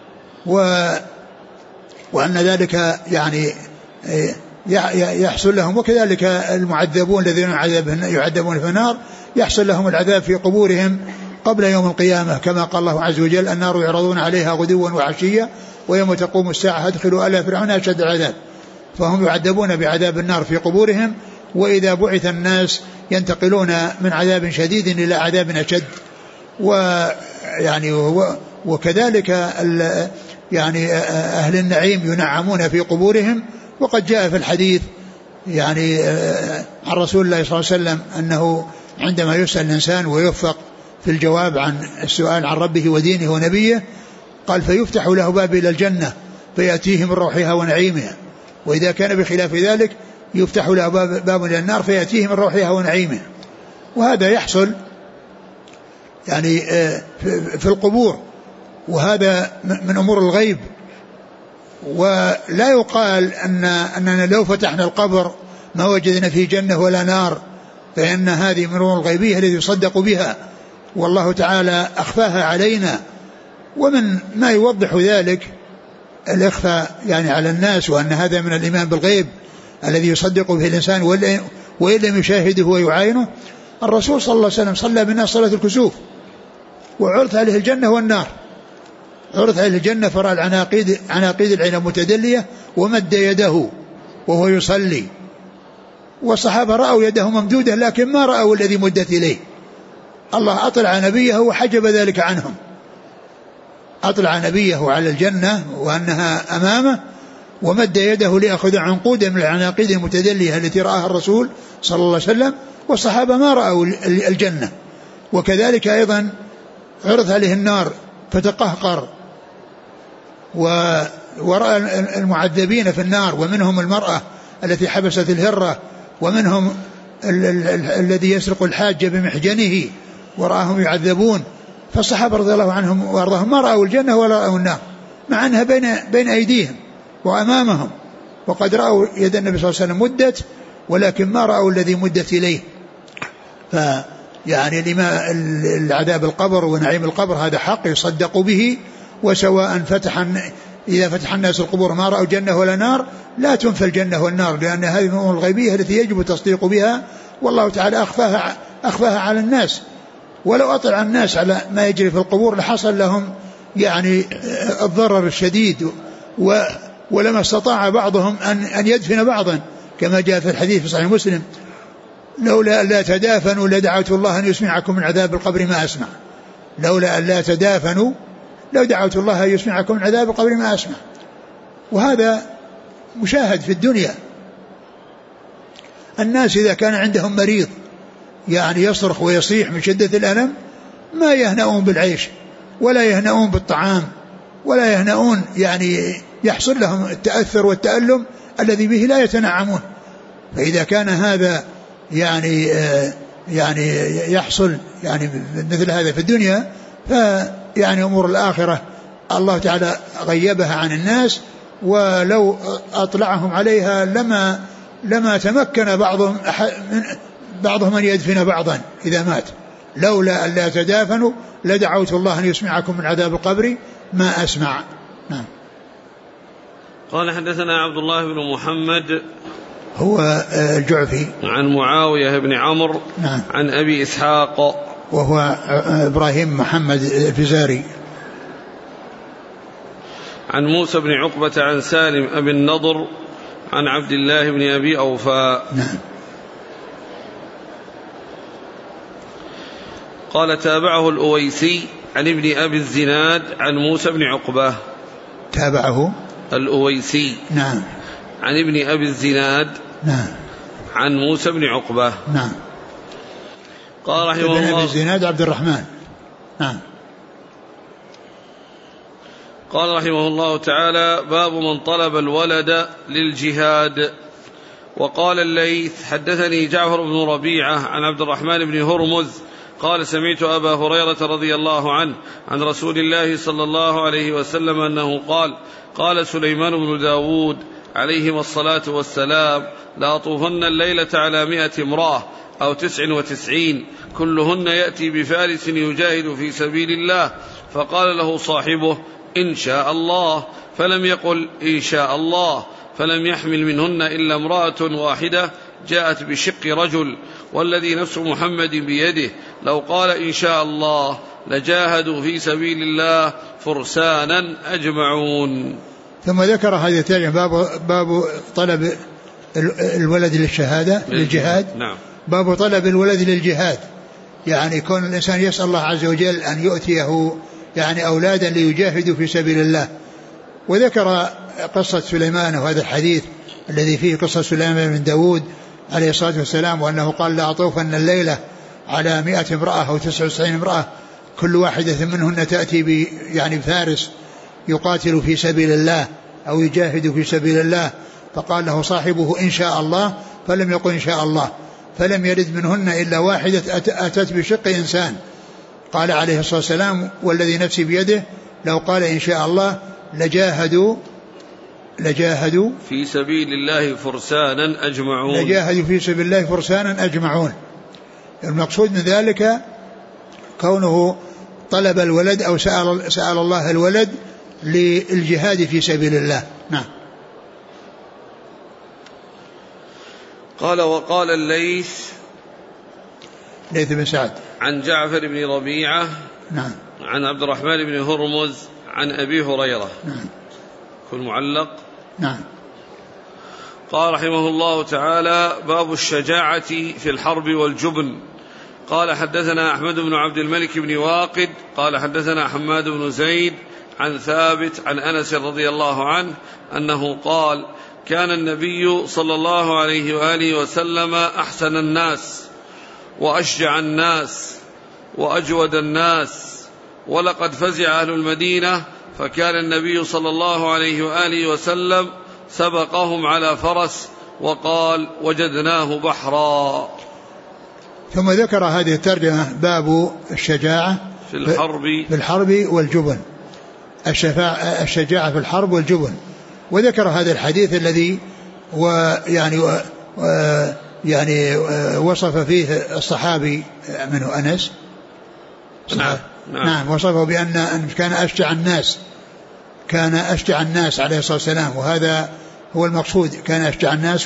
وأن ذلك يعني يحصل لهم. وكذلك المعذبون الذين يعذبون في النار يحصل لهم العذاب في قبورهم قبل يوم القيامة، كما قال الله عز وجل النار يعرضون عليها غدوا وعشيا ويوم تقوم الساعة أدخلوا آل فرعون أشد العذاب. فهم يعذبون بعذاب النار في قبورهم، وإذا بعث الناس ينتقلون من عذاب شديد إلى عذاب أشد. ويعني وكذلك يعني أهل النعيم ينعمون في قبورهم. وقد جاء في الحديث يعني عن رسول الله صلى الله عليه وسلم أنه عندما يسأل الإنسان ويوفق في الجواب عن السؤال عن ربه ودينه ونبيه، قال فيفتح له باب إلى الجنة فيأتيه من روحها ونعيمها، وإذا كان بخلاف ذلك يفتح له باب إلى النار فيأتيه من روحها ونعيمها. وهذا يحصل يعني في القبور، وهذا من أمور الغيب. ولا يقال أننا لو فتحنا القبر ما وجدنا فيه جنة ولا نار، فإن هذه من الأمور الغيبية التي يصدق بها، والله تعالى أخفاها علينا. ومن ما يوضح ذلك الإخفاء يعني على الناس، وأن هذا من الإيمان بالغيب الذي يصدق به الإنسان وإن لم يشاهده ويعاينه. الرسول صلى الله عليه وسلم صلى بالناس صلاة الكسوف وعرض عليه الجنة والنار، عرض عليه الجنة فرأى عناقيد العين متدلية ومد يده وهو يصلي، والصحابة رأوا يده ممدودة لكن ما رأوا الذي مدت إليه. الله أطلع نبيه وحجب ذلك عنهم، أطلع نبيه على الجنة وأنها أمامه، ومد يده ليأخذ عنقودا من العناقيد المتدلية التي رآها الرسول صلى الله عليه وسلم، والصحابة ما رأوا الجنة. وكذلك أيضا عرض عليه النار فتقهقر ورأى المعذبين في النار، ومنهم المرأة التي حبست الهرة، ومنهم الذي يسرق الحاج بمحجنه ورآهم يعذبون. فالصحابة رضي الله عنهم وارضاهم ما رأوا الجنة ولا رأوا النار، مع أنها بين أيديهم وأمامهم، وقد رأوا يد النبي صلى الله عليه وسلم مدت، ولكن ما رأوا الذي مدت إليه. فيعني لما العذاب القبر ونعيم القبر هذا حق يصدق به، وسواء إذا فتح الناس القبور ما رأوا جنة ولا نار لا تنفى الجنة والنار، لأن هذه من الأمور الغيبية التي يجب التصديق بها، والله تعالى أخفاها على الناس. ولو أطلع الناس على ما يجري في القبور لحصل لهم يعني الضرر الشديد، ولما استطاع بعضهم أن يدفن بعضا، كما جاء في الحديث في صحيح مسلم لولا لا تدافنوا لدعوت الله أن يسمعكم من عذاب القبر ما أسمع، لولا أن لا تدافنوا لو دعوت الله أن يسمعكم من عذاب القبر ما أسمع. وهذا مشاهد في الدنيا، الناس إذا كان عندهم مريض يعني يصرخ ويصيح من شدة الألم ما يهنؤون بالعيش ولا يهنؤون بالطعام ولا يهنؤون، يعني يحصل لهم التأثر والتألم الذي به لا يتنعمون. فإذا كان هذا يعني يحصل يعني مثل هذا في الدنيا، فيعني أمور الآخرة الله تعالى غيبها عن الناس، ولو أطلعهم عليها لما تمكن بعضهم أن يدفن بعضا إذا مات. لولا أن لا تدافنوا لدعوت الله أن يسمعكم من عذاب القبر ما أسمع. نعم. قال حدثنا عبد الله بن محمد هو الجعفي عن معاوية بن عمرو نعم. عن أبي إسحاق وهو إبراهيم محمد الفزاري عن موسى بن عقبة عن سالم أبي النضر عن عبد الله بن أبي أوفى نعم. قال تابعه الأويسي عن ابن أبي الزناد عن موسى بن عقبة. تابعه الأويسي نعم عن ابن أبي الزناد نعم عن موسى بن عقبة نعم. قال رحمه ابن الله أبي الزناد عبد الرحمن نعم. قال رحمه الله تعالى باب من طلب الولد للجهاد. وقال الليث حدثني جعفر بن ربيعة عن عبد الرحمن بن هرمز قال سمعت أبا هريرة رضي الله عنه عن رسول الله صلى الله عليه وسلم أنه قال سليمان بن داود عليهما الصلاة والسلام لا طوفن الليلة على 100 امرأة أو 99 كلهن يأتي بفارس يجاهد في سبيل الله. فقال له صاحبه إن شاء الله، فلم يقل إن شاء الله، فلم يحمل منهن إلا امرأة واحدة جاءت بشق رجل، والذي نفس محمد بيده لو قال إن شاء الله لجاهدوا في سبيل الله فرسانا أجمعون. ثم ذكر هذه الترجمة باب طلب الولد للشهادة للجهاد. نعم. باب طلب الولد للجهاد، يعني كون الإنسان يسأل الله عز وجل أن يؤتيه يعني أولادا ليجاهدوا في سبيل الله. وذكر قصة سليمان وهذا الحديث الذي فيه قصة سليمان بن داود عليه الصلاة والسلام، وأنه قال لا أطوفن الليلة على 100 امرأة أو 99 امرأة كل واحدة منهن تأتي يعني بفارس يقاتل في سبيل الله أو يجاهد في سبيل الله، فقال له صاحبه إن شاء الله، فلم يقل إن شاء الله، فلم يرد منهن إلا واحدة أتت بشق إنسان. قال عليه الصلاة والسلام والذي نفسي بيده لو قال إن شاء الله لجاهدوا في سبيل الله فرسانا أجمعون. لجاهدوا في سبيل الله فرسانا أجمعون. المقصود من ذلك كونه طلب الولد أو سأل الله الولد للجهاد في سبيل الله. نعم. قال وقال الليث بن سعد عن جعفر بن ربيعة نعم عن عبد الرحمن بن هرمز عن أبي هريرة نعم كل معلق. نعم. قال رحمه الله تعالى باب الشجاعة في الحرب والجبن. قال حدثنا أحمد بن عبد الملك بن واقد قال حدثنا حماد بن زيد عن ثابت عن أنس رضي الله عنه أنه قال كان النبي صلى الله عليه وآله وسلم أحسن الناس وأشجع الناس وأجود الناس، ولقد فزع أهل المدينة فكان النبي صلى الله عليه وآله وسلم سبقهم على فرس وقال وجدناه بحرا. ثم ذكر هذه الترجمة باب الشجاعة في الحرب والجبن، الشجاعة في الحرب والجبن. وذكر هذا الحديث الذي يعني وصف فيه الصحابي منه أنس. نعم. وصفه بأن كان أشجع الناس عليه الصلاة والسلام، وهذا هو المقصود. كان أشجع الناس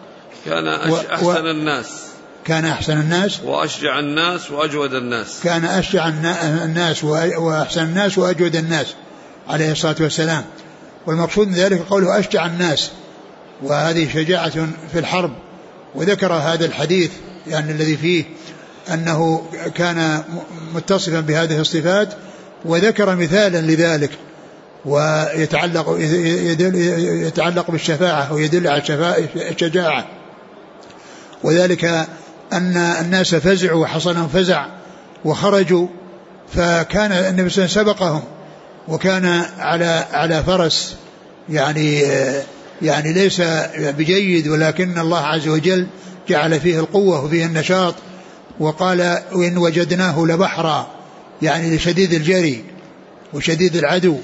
كان أحسن الناس وأشجع الناس وأجود الناس. كان أشجع الناس وأحسن الناس وأجود الناس عليه الصلاة والسلام. والمقصود من ذلك قوله أشجع الناس، وهذه شجاعة في الحرب. وذكر هذا الحديث يعني الذي فيه أنه كان متصفا بهذه الصفات، وذكر مثالا لذلك ويتعلق بالشفاعة ويدل على الشجاعة. وذلك أن الناس فزعوا وحصلهم فزع وخرجوا، فكان النبي صلى الله عليه وسلم سبقهم وكان على فرس يعني ليس بجيد، ولكن الله عز وجل جعل فيه القوة وفيه النشاط. وقال وإن وجدناه لبحرا، يعني لشديد الجري وشديد العدو.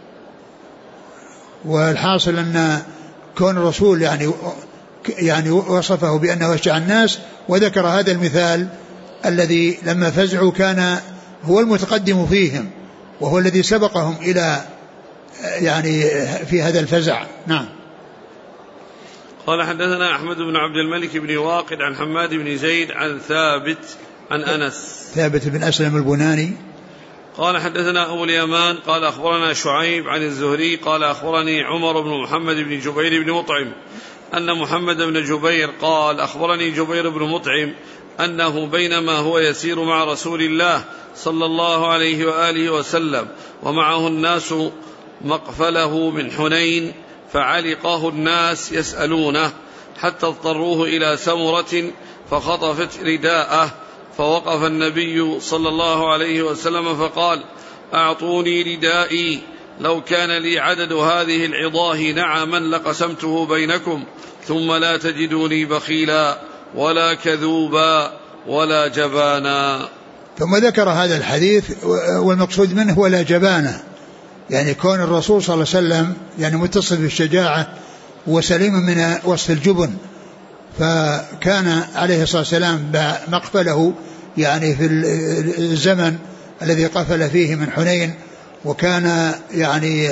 والحاصل أن كون الرسول يعني وصفه بأنه أشجع الناس، وذكر هذا المثال الذي لما فزعوا كان هو المتقدم فيهم وهو الذي سبقهم إلى يعني في هذا الفزع. نعم. قال حدثنا أحمد بن عبد الملك بن واقد عن حماد بن زيد عن ثابت عن أنس ثابت بن أسلم البناني قال حدثنا أبو اليمان قال أخبرنا شعيب عن الزهري قال أخبرني عمر بن محمد بن جبير بن مطعم أن محمد بن جبير قال أخبرني جبير بن مطعم أنه بينما هو يسير مع رسول الله صلى الله عليه وآله وسلم ومعه الناس مقفله من حنين، فعلقه الناس يسألونه حتى اضطروه إلى سمرة فخطفت رداءه، فوقف النبي صلى الله عليه وسلم فقال أعطوني ردائي، لو كان لي عدد هذه العظاه نعما لقسمته بينكم، ثم لا تجدوني بخيلا ولا كذوبا ولا جبانا. ثم ذكر هذا الحديث والمقصود منه ولا جبانا، يعني كون الرسول صلى الله عليه وسلم يعني متصف بالشجاعة وسليم من وصف الجبن. فكان عليه الصلاة والسلام مقفله يعني في الزمن الذي قفل فيه من حنين، وكان يعني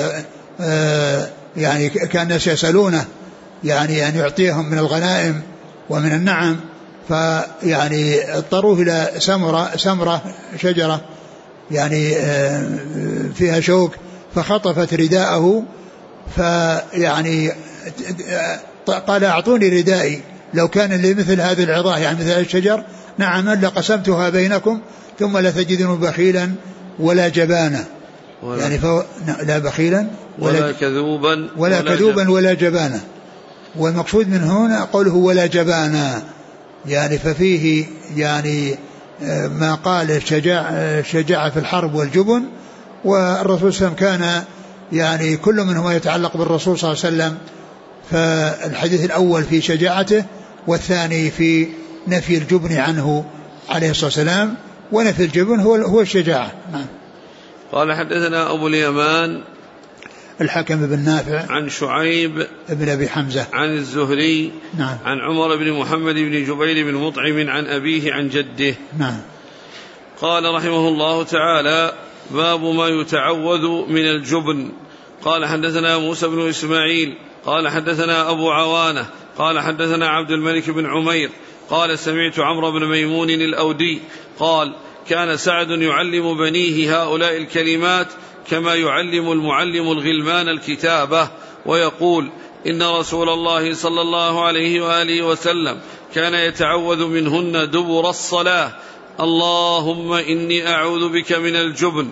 كان الناس يسألونه يعني أن يعطيهم من الغنائم ومن النعم، فيعني اضطروه إلى سمرة شجرة يعني فيها شوك فخطفت رداءه، فيعني قال أعطوني ردائي لو كان لمثل هذه العظاه يعني مثل الشجر نعم لقسمتها بينكم ثم لا تجدون بخيلا ولا جبانا يعني لا بخيلا ولا كذوبا ولا جبانا. والمقصود من هنا قوله ولا جبانا يعني ففيه يعني ما قال الشجاعة في الحرب والجبن. والرسول صلى الله عليه وسلم كان يعني كل منهما يتعلق بالرسول صلى الله عليه وسلم، فالحديث الأول في شجاعته والثاني في نفي الجبن عنه عليه الصلاة والسلام، ونفي الجبن هو الشجاعة. نعم. قال حدثنا أبو اليمان الحكم بن نافع عن شعيب ابن أبي حمزة عن الزهري نعم. عن عمر بن محمد بن جبير بن مطعم عن أبيه عن جده نعم. قال رحمه الله تعالى باب ما يتعوذ من الجبن. قال حدثنا موسى بن إسماعيل قال حدثنا أبو عوانة قال حدثنا عبد الملك بن عمير قال سمعت عمرو بن ميمون الأودي قال كان سعد يعلم بنيه هؤلاء الكلمات كما يعلم المعلم الغلمان الكتابة، ويقول إن رسول الله صلى الله عليه وآله وسلم كان يتعوذ منهن دبر الصلاة اللهم إني أعوذ بك من الجبن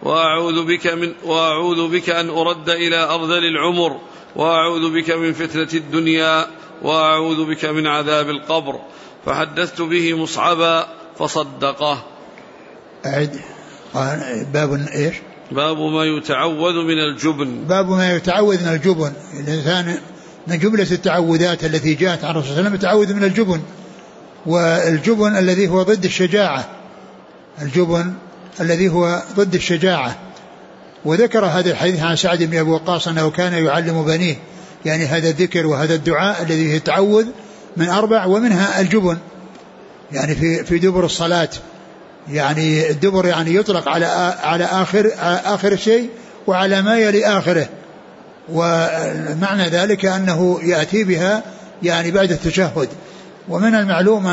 وأعوذ بك أن أرد إلى أرذل العمر وأعوذ بك من فتنة الدنيا وأعوذ بك من عذاب القبر. فحدثت به مصعبا فصدقه. أعد. باب إيش؟ باب ما يتعوذ من الجبن. باب ما يتعوذ من الجبن. الإنسان من جملة التعوذات التي جاءت عن الرسول صلى الله عليه وسلم التعوذ من الجبن، والجبن الذي هو ضد الشجاعة، الجبن الذي هو ضد الشجاعة. وذكر هذا الحديث عن سعد بن أبي وقاص أنه كان يعلم بنيه يعني هذا الذكر وهذا الدعاء الذي فيه التعوذ من 4 ومنها الجبن يعني في دبر الصلاة. يعني الدبر يعني يطلق على آخر شيء وعلى ما يلي آخره، ومعنى ذلك أنه يأتي بها يعني بعد التشهد. ومن المعلوم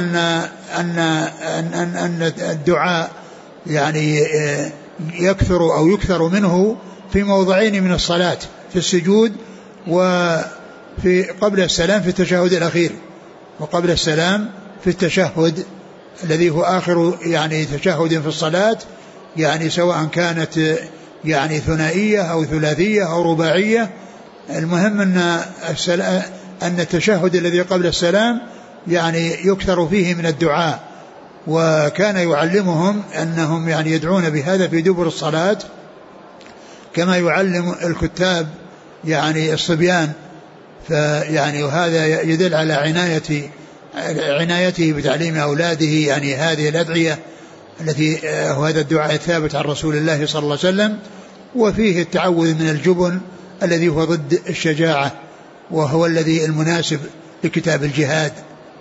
أن الدعاء يعني يكثر منه في موضعين من الصلاة، في السجود وفي قبل السلام في التشهد الأخير، وقبل السلام في التشهد الذي هو آخر يعني تشهد في الصلاة، يعني سواء كانت يعني ثنائية أو ثلاثية أو رباعية. المهم أن التشهد الذي قبل السلام يعني يكثر فيه من الدعاء، وكان يعلمهم أنهم يعني يدعون بهذا في دبر الصلاة كما يعلم الكتاب يعني الصبيان. فيعني وهذا يدل على عنايته بتعليم أولاده يعني هذه الأدعية التي وهذا الدعاء الثابت عن رسول الله صلى الله عليه وسلم. وفيه التعوذ من الجبن الذي هو ضد الشجاعة، وهو الذي المناسب لكتاب الجهاد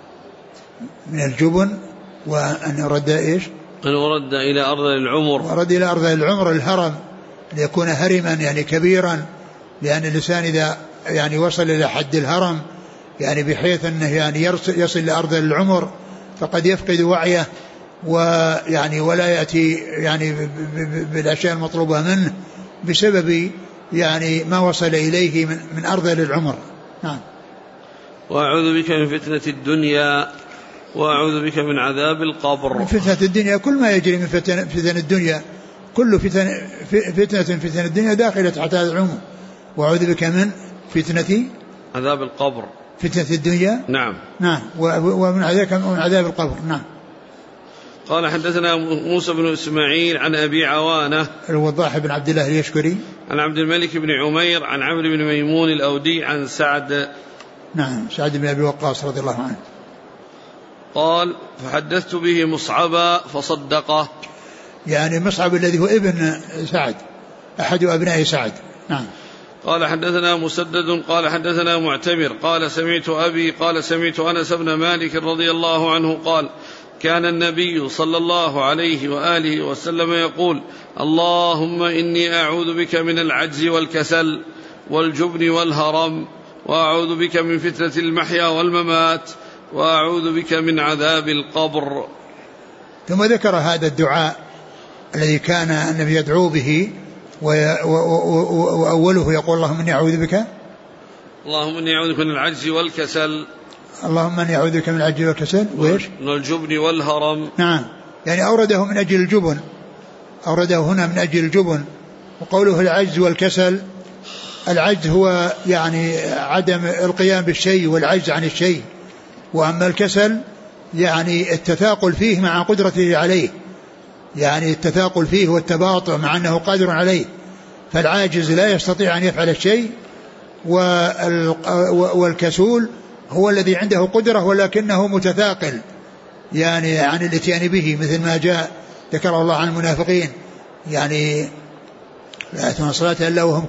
من الجبن. وأن يرد إيش؟ أن يرد إلى أرض العمر، ورد إلى أرض العمر الهرم ليكون هرما يعني كبيرا، لأن الإنسان إذا يعني وصل إلى حد الهرم يعني بحيث أنه يعني يصل لأرض العمر فقد يفقد وعيه ويعني ولا يأتي يعني بالأشياء المطلوبة منه بسبب يعني ما وصل إليه من أرض العمر. نعم. وأعوذ بك من فتنة الدنيا وأعوذ بك من عذاب القبر. من فتنة الدنيا كل ما يجري من فتن الدنيا، كل فتنة الدنيا داخلة تحت هذا العموم. وأعوذ بك من فتنة عذاب القبر، فتنة الدنيا. نعم. ومن عذاب القبر. نعم. قال حدثنا موسى بن إسماعيل عن أبي عوانة الوضاح بن عبد الله اليشكري عن عبد الملك بن عمير عن عمرو بن ميمون الأودي عن سعد، نعم، سعد بن أبي وقاص رضي الله عنه. قال فحدثت به مصعبا فصدقه. يعني مصعب الذي هو ابن سعد أحد أبناء سعد. نعم. قال حدثنا مسدد قال حدثنا معتمر قال سمعت أبي قال سمعت أنس بن مالك رضي الله عنه قال كان النبي صلى الله عليه وآله وسلم يقول اللهم إني أعوذ بك من العجز والكسل والجبن والهرم وأعوذ بك من فتنة المحيا والممات وأعوذ بك من عذاب القبر. ثم ذكر هذا الدعاء الذي كان النبي يدعو به وأوله يقول اللهم إني أعوذ بك من العجز والكسل. اللهم إني أعوذ بك من العجز والكسل وإيش؟ من الجبن والهرم. نعم، يعني أورده من أجل الجبن، أورده هنا من أجل الجبن. وقوله العجز والكسل، العجز هو يعني عدم القيام بالشيء والعجز عن الشيء، وأما الكسل يعني التثاقل فيه مع قدرته عليه، يعني التثاقل فيه والتباطؤ مع أنه قادر عليه، فالعاجز لا يستطيع أن يفعل الشيء، والكسول هو الذي عنده قدرة ولكنه متثاقل يعني عن الاتيان به، مثل ما جاء ذكر الله عن المنافقين يعني لا يأتون الصلاة إلا وهم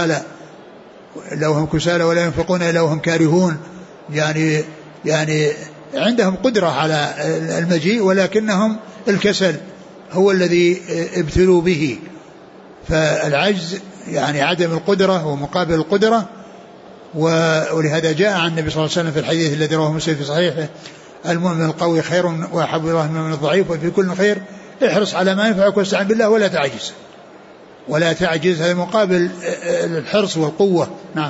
كسالى ولا ينفقون إلا وهم كارهون، يعني عندهم قدرة على المجيء ولكنهم الكسل هو الذي ابتلوا به. فالعجز يعني عدم القدرة ومقابل القدرة. ولهذا جاء عن النبي صلى الله عليه وسلم في الحديث الذي رواه مسلم في صحيحه: المؤمن القوي خير وأحب إلى الله من المؤمن الضعيف، وفي كل خير احرص على ما ينفعك واستعن بالله ولا تعجز. هذا مقابل الحرص والقوة. نعم.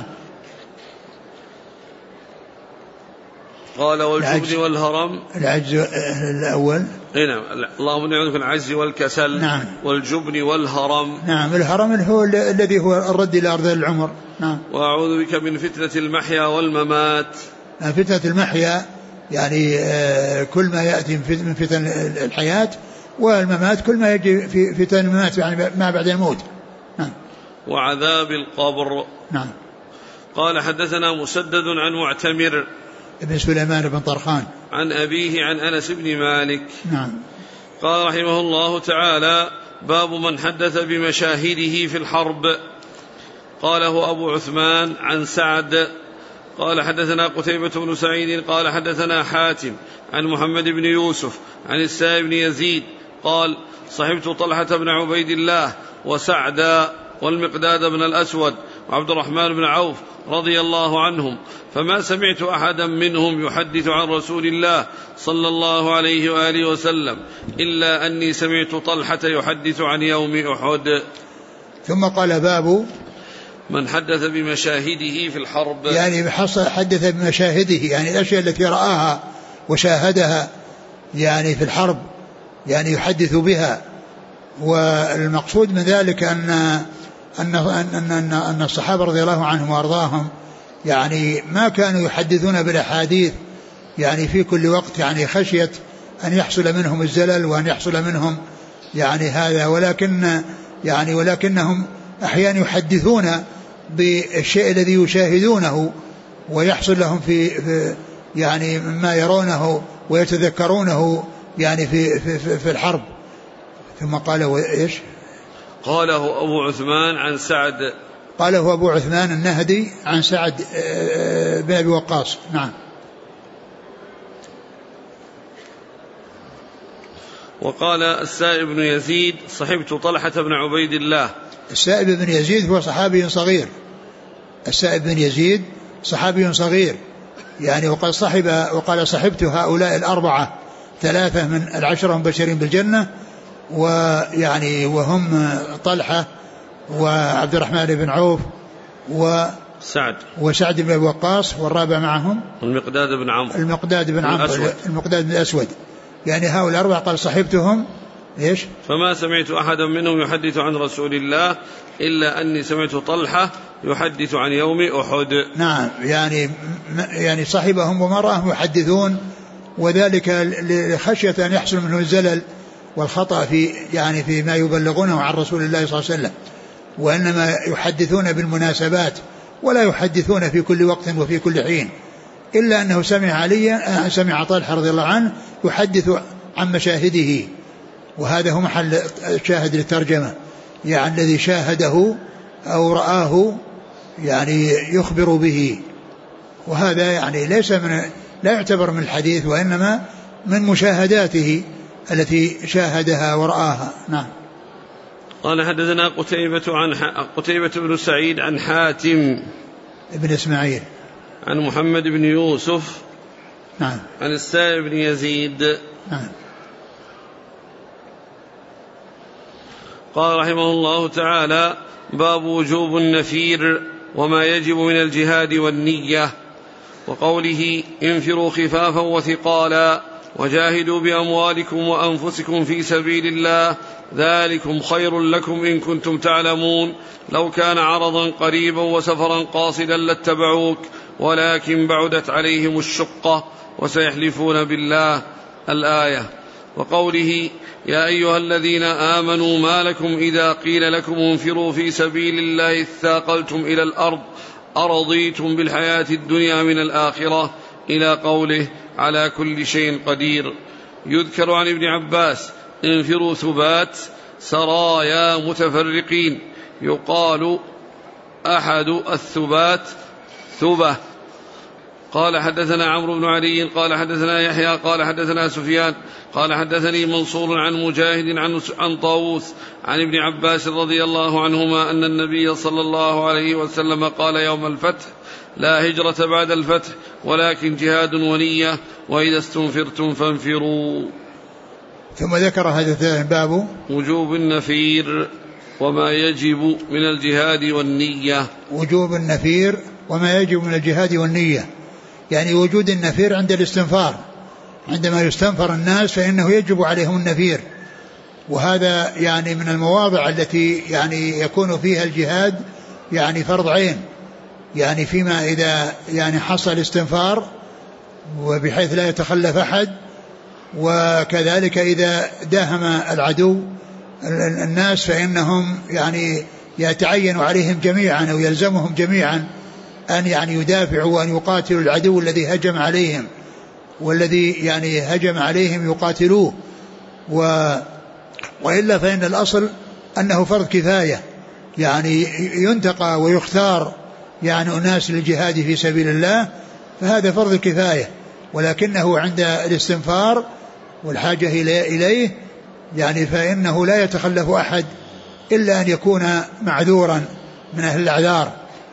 قال والجبن والهرم. العجز الأول. نعم. اللهم نعوذ من العجز والكسل. نعم. والجبن والهرم. نعم. الهرم هو الذي هو الرد إلى أرض العمر. نعم. وأعوذ بك من فتنة المحيا والممات. فتنة المحيا يعني كل ما يأتي من فتن الحياة، والممات كل ما يجي في فتن الممات يعني ما بعد الموت. نعم. وعذاب القبر. نعم. قال حدثنا مسدد عن معتمر ابن سليمان بن طرخان عن أبيه عن أنس بن مالك. نعم. قال رحمه الله تعالى: باب من حدث بمشاهده في الحرب. قاله أبو عثمان عن سعد قال حدثنا قتيبة بن سعيد قال حدثنا حاتم عن محمد بن يوسف عن السائب بن يزيد قال: صحبت طلحة بن عبيد الله وسعدا والمقداد بن الأسود وعبد الرحمن بن عوف رضي الله عنهم، فما سمعت أحدا منهم يحدث عن رسول الله صلى الله عليه وآله وسلم إلا أني سمعت طلحة يحدث عن يوم أحد. ثم قال: باب من حدث بمشاهده في الحرب، يعني حدث بمشاهده، يعني الأشياء التي رآها وشاهدها يعني في الحرب، يعني يحدث بها. والمقصود من ذلك أن الصحابة رضي الله عنهم وأرضاهم يعني ما كانوا يحدثون بالأحاديث يعني في كل وقت، يعني خشية أن يحصل منهم الزلل وأن يحصل منهم يعني هذا، ولكنهم أحيانا يحدثون بالشيء الذي يشاهدونه ويحصل لهم في يعني مما يرونه ويتذكرونه يعني في الحرب. ثم قال: إيش؟ قاله أبو عثمان عن سعد. قاله أبو عثمان النهدي عن سعد بن أبي وقاص. نعم. وقال السائب بن يزيد: صحبت طلحة بن عبيد الله. السائب بن يزيد هو صحابي صغير، السائب بن يزيد صحابي صغير يعني، وقال: صحبت هؤلاء الأربعة، 3 من 10 مبشرين بالجنة، ويعني وهم طلحة وعبد الرحمن بن عوف وسعد بن وقاص، والرابع معهم المقداد بن عمرو المقداد بن الأسود. يعني هؤلاء الأربعة قال: صحبتهم. إيش؟ فما سمعت أحدا منهم يحدث عن رسول الله إلا أني سمعت طلحة يحدث عن يوم أحد. نعم. يعني صحبهم وما رأهم يحدثون، وذلك لخشية أن يحصل منه الزلل والخطأ في ما يبلغونه عن رسول الله صلى الله عليه وسلم، وإنما يحدثون بالمناسبات ولا يحدثون في كل وقت وفي كل حين، إلا أنه سمع طلحة رضي الله عنه يحدث عن مشاهده، وهذا هو محل شاهد للترجمة، يعني الذي شاهده أو رآه يعني يخبر به، وهذا يعني لا يعتبر من الحديث، وإنما من مشاهداته التي شاهدها ورآها. نعم. قال حدثنا قتيبة بن سعيد عن حاتم ابن إسماعيل عن محمد بن يوسف. نعم. عن السائب بن يزيد. نعم. قال رحمه الله تعالى: باب وجوب النفير وما يجب من الجهاد والنية. وقوله: انفروا خفافا وثقالا وجاهدوا بأموالكم وأنفسكم في سبيل الله ذلكم خير لكم إن كنتم تعلمون لو كان عرضا قريبا وسفرا قاصدا لاتبعوك ولكن بعدت عليهم الشقة وسيحلفون بالله. الآية. وقوله: يا أيها الذين آمنوا ما لكم إذا قيل لكم انفروا في سبيل الله اثاقلتم إلى الأرض أرضيتم بالحياة الدنيا من الآخرة إلى قوله: على كل شيء قدير. يذكر عن ابن عباس: انفروا ثبات سرايا متفرقين، يقال أحد الثبات ثبة. قال حدثنا عمرو بن علي قال حدثنا يحيى قال حدثنا سفيان قال حدثني منصور عن مجاهد عن طاووس عن ابن عباس رضي الله عنهما أن النبي صلى الله عليه وسلم قال يوم الفتح: لا هجرة بعد الفتح ولكن جهاد ونية وإذا استنفرتم فانفروا. ثم ذكر هذا باب وجوب النفير وما يجب من الجهاد والنية. وجوب النفير وما يجب من الجهاد والنية، يعني وجود النفير عند الاستنفار، عندما يستنفر الناس فإنه يجب عليهم النفير، وهذا يعني من المواضع التي يعني يكون فيها الجهاد يعني فرض عين، يعني فيما إذا يعني حصل استنفار وبحيث لا يتخلف أحد، وكذلك إذا داهم العدو الناس فإنهم يعني يتعين عليهم جميعا أو يلزمهم جميعا أن يعني يدافعوا وأن يقاتلوا العدو الذي هجم عليهم، والذي يعني هجم عليهم يقاتلوه، وإلا فإن الأصل أنه فرض كفاية، يعني ينتقى ويختار يعني أناس للجهاد في سبيل الله، فهذا فرض الكفاية، ولكنه عند الاستنفار والحاجة إليه يعني فإنه لا يتخلف أحد إلا أن يكون معذورا من أهل الأعذار.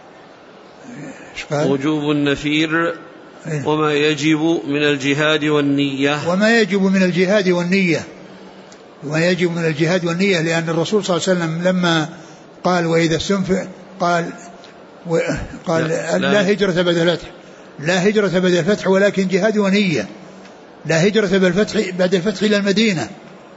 وجوب النفير وما يجب من الجهاد والنية. وما يجب من الجهاد والنية، وما يجب من الجهاد والنية، لأن الرسول صلى الله عليه وسلم لما قال وإذا استنفر قال لا هجرة بعد الفتح، لا هجرة بعد الفتح ولكن جهاد ونية، لا هجرة بعد الفتح إلى المدينة،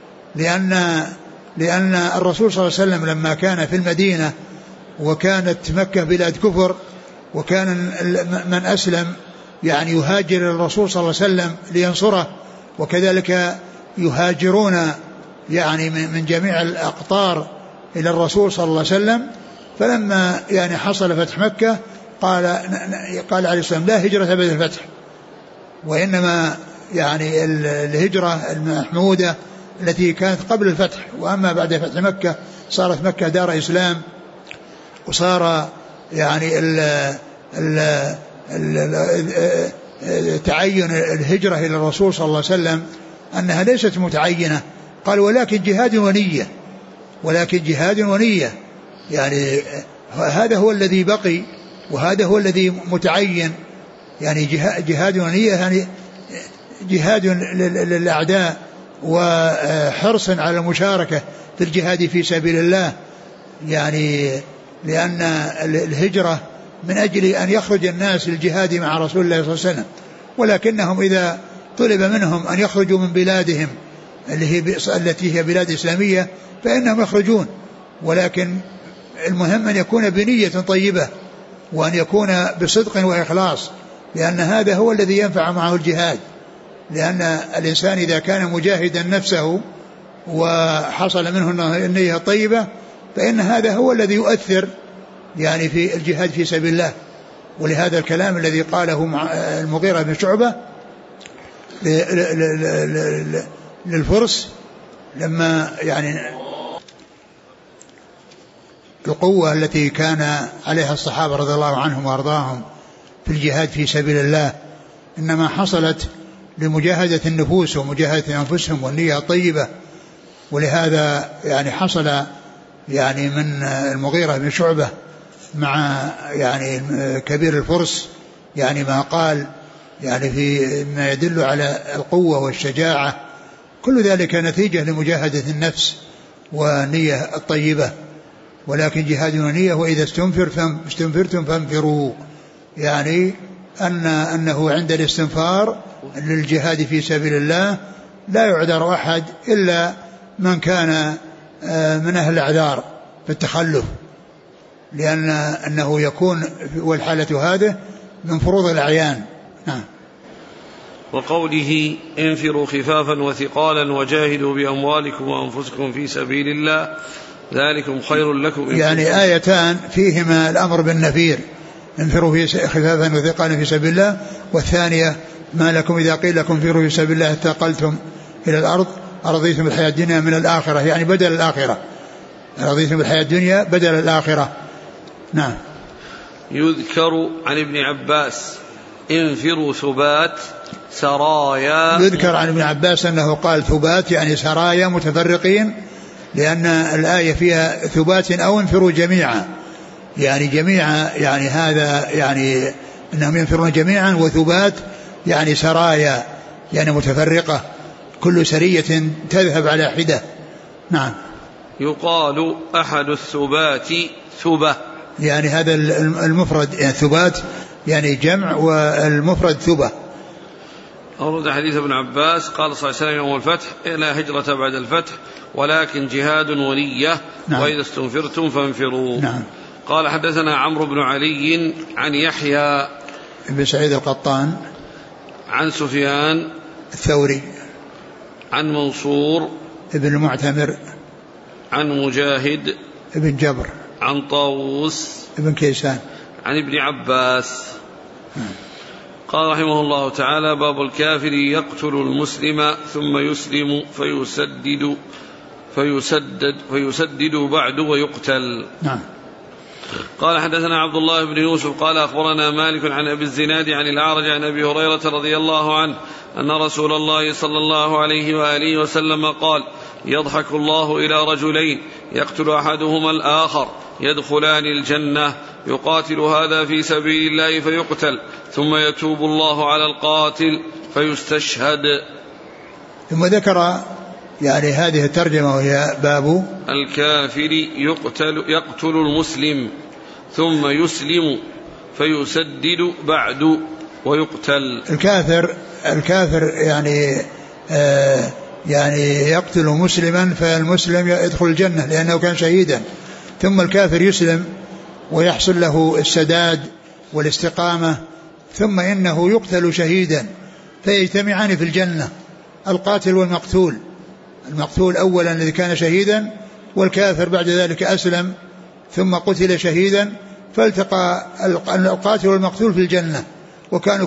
لأن الرسول صلى الله عليه وسلم لما كان في المدينة وكانت مكة بلاد كفر، وكان من أسلم يعني يهاجر الرسول صلى الله عليه وسلم لينصره، وكذلك يهاجرون يعني من جميع الأقطار إلى الرسول صلى الله عليه وسلم. فلما يعني حصل فتح مكة قال عليه السلام: لا هجرة بعد الفتح، وإنما يعني الهجرة المحمودة التي كانت قبل الفتح، وأما بعد فتح مكة صارت مكة دار إسلام، وصار يعني تعين الهجرة إلى الرسول صلى الله عليه وسلم أنها ليست متعينة. قال: ولكن جهاد ونية، ولكن جهاد ونية، يعني هذا هو الذي بقي وهذا هو الذي متعين، يعني جهاد ونية، يعني جهاد للأعداء وحرص على المشاركة في الجهاد في سبيل الله، يعني لأن الهجرة من أجل أن يخرج الناس للجهاد مع رسول الله صلى الله عليه وسلم، ولكنهم إذا طلب منهم أن يخرجوا من بلادهم التي هي بلاد إسلامية فإنهم يخرجون، ولكن المهم أن يكون بنية طيبة وأن يكون بصدق وإخلاص، لأن هذا هو الذي ينفع معه الجهاد، لأن الإنسان إذا كان مجاهدا نفسه وحصل منه النية الطيبة فإن هذا هو الذي يؤثر يعني في الجهاد في سبيل الله. ولهذا الكلام الذي قاله المغيرة بن شعبة للفرس لما يعني القوة التي كان عليها الصحابة رضي الله عنهم وارضاهم في الجهاد في سبيل الله إنما حصلت لمجاهدة النفوس ومجاهدة أنفسهم والنية الطيبة. ولهذا يعني حصل يعني من المغيرة بن شعبة مع يعني كبير الفرس يعني ما قال يعني في ما يدل على القوة والشجاعة، كل ذلك نتيجة لمجاهدة النفس ونية الطيبة، ولكن جهاد ونية. وإذا استنفرتم فانفروا، يعني أنه عند الاستنفار للجهاد في سبيل الله لا يعذر أحد إلا من كان من أهل الأعذار في التخلف، لأن أنه يكون والحالة هذه من فروض الأعيان. نعم. وقوله انفروا خفافا وثقالا وجاهدوا بأموالكم وأنفسكم في سبيل الله ذلكم خير لكم، يعني آيتان فيهما الأمر بالنفير، انفروا في خفافا وثقالا في سبيل الله، والثانية ما لكم إذا قيل لكم انفروا في سبيل الله اتقلتم إلى الأرض أرضيتم بالحياة الدنيا من الآخرة، يعني بدل الآخرة، أرضيتم بالحياة الدنيا بدل الآخرة. نعم. يذكر عن ابن عباس انفروا ثبات سرايا. يذكر عن ابن عباس أنه قال ثبات يعني سرايا متفرقين، لأن الآية فيها ثبات أو انفروا جميعا، يعني جميعا، يعني هذا يعني أنهم ينفرون جميعا، وثبات يعني سرايا يعني متفرقة كل سرية تذهب على حدة. نعم. يقال أحد الثبات ثبة، يعني هذا المفرد يعني ثبات يعني جمع، والمفرد ثبة. أورد حديث ابن عباس قال صلى الله عليه وسلم يوم الفتح لا هجرة بعد الفتح ولكن جهاد ونية. نعم. وإذا استنفرتم فانفروا. نعم. قال حدثنا عمرو بن علي عن يحيى بن سعيد القطان عن سفيان الثوري عن منصور ابن المعتمر عن مجاهد ابن جبر عن طاووس ابن كيسان عن ابن عباس. قال رحمه الله تعالى باب الكافر يقتل المسلم ثم يسلم فيسدد بعد ويقتل. نعم. قال حدثنا عبد الله بن يوسف قال أخبرنا مالك عن أبي الزناد عن الأعرج عن أبي هريرة رضي الله عنه أن رسول الله صلى الله عليه وآله وسلم قال يضحك الله إلى رجلين يقتل أحدهما الآخر يدخلان الجنة يقاتل هذا في سبيل الله فيقتل ثم يتوب الله على القاتل فيستشهد. ثم ذكر يعني هذه الترجمة وهي باب الكافر يقتل المسلم ثم يسلم فيسدد بعد ويقتل. الكافر يعني يقتل مسلما فالمسلم يدخل الجنة لأنه كان شهيدا، ثم الكافر يسلم ويحصل له السداد والاستقامة، ثم إنه يقتل شهيدا فيجتمعان في الجنة القاتل والمقتول. المقتول أولا الذي كان شهيدا، والكافر بعد ذلك أسلم ثم قتل شهيدا، فالتقى القاتل والمقتول في الجنة، وكانوا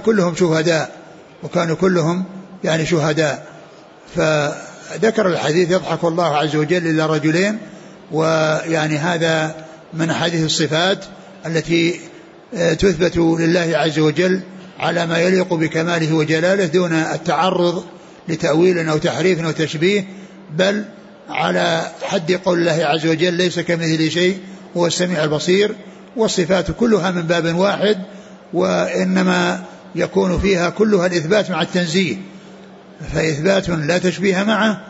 كلهم يعني شهداء. فذكر الحديث يضحك الله عز وجل إلى رجلين، ويعني هذا من حديث الصفات التي تثبت لله عز وجل على ما يليق بكماله وجلاله دون التعرض لتأويل أو تحريف أو تشبيه، بل على حد قول الله عز وجل ليس كمثله شيء هو السميع البصير. والصفات كلها من باب واحد، وإنما يكون فيها كلها الإثبات مع التنزيه، فإثبات لا تشبيه معه،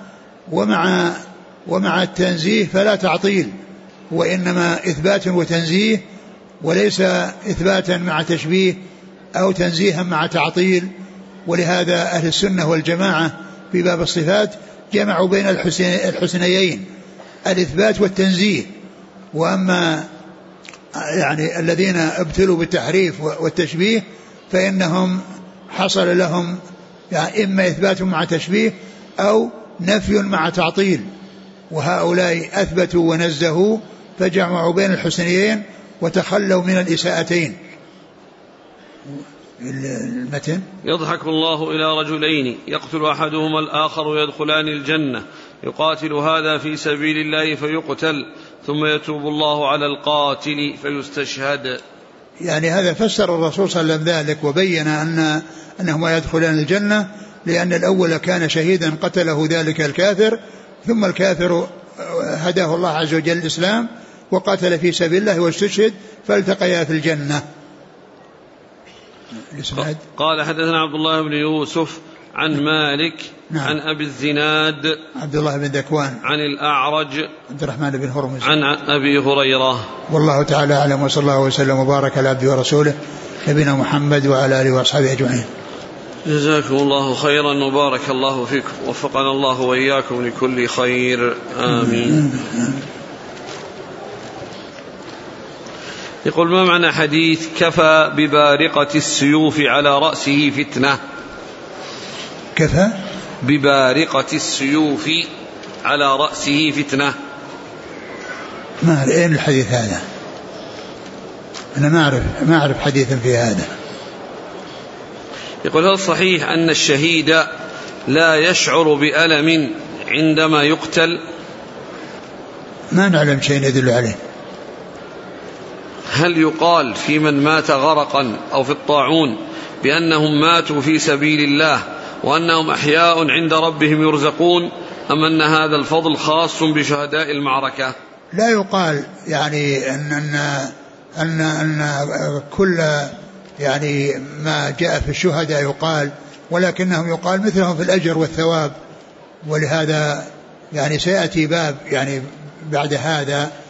ومع التنزيه فلا تعطيل، وإنما إثبات وتنزيه، وليس إثباتا مع تشبيه أو تنزيها مع تعطيل. ولهذا أهل السنة والجماعة في باب الصفات جمعوا بين الحسنيين الإثبات والتنزيه. وأما يعني الذين ابتلوا بالتحريف والتشبيه فإنهم حصل لهم يعني إما إثبات مع تشبيه أو نفي مع تعطيل، وهؤلاء أثبتوا ونزهوا فجمعوا بين الحسنيين وتخلوا من الإساءتين. المتن يضحك الله إلى رجلين يقتل أحدهما الآخر يدخلان الجنة يقاتل هذا في سبيل الله فيقتل ثم يتوب الله على القاتل فيستشهد. يعني هذا فسر الرسول صلى الله عليه وسلم ذلك وبين أنهما يدخلان الجنة، لأن الأول كان شهيدا قتله ذلك الكافر، ثم الكافر هداه الله عز وجل الإسلام وقاتل في سبيل الله واستشهد فالتقيا في الجنة. قال حدثنا عبد الله بن يوسف عن مالك نعم. عن أبي الزناد عبد الله بن ذكوان عن الأعرج عبد الرحمن بن هرمز عن أبي هريرة. والله تعالى أعلم، وصلى الله وسلم وبارك على عبده ورسوله نبينا محمد وعلى آله وأصحابه أجمعين. جزاكم الله خيرا وبارك الله فيكم، وفقنا الله وإياكم لكل خير، آمين. يقول: ما معنى حديث كفى ببارقة السيوف على رأسه فتنة؟ كفى ببارقة السيوف على رأسه فتنة. ما أين الحديث هذا؟ أنا ما أعرف حديثا في هذا. يقول: هل صحيح أن الشهيد لا يشعر بألم عندما يقتل؟ ما نعلم شيء يدل عليه. هل يقال في من مات غرقا أو في الطاعون بأنهم ماتوا في سبيل الله وأنهم أحياء عند ربهم يرزقون، أم أن هذا الفضل خاص بشهداء المعركة؟ لا يقال يعني أن كل يعني ما جاء في الشهداء يقال، ولكنهم يقال مثلهم في الأجر والثواب. ولهذا يعني سيأتي باب يعني بعد هذا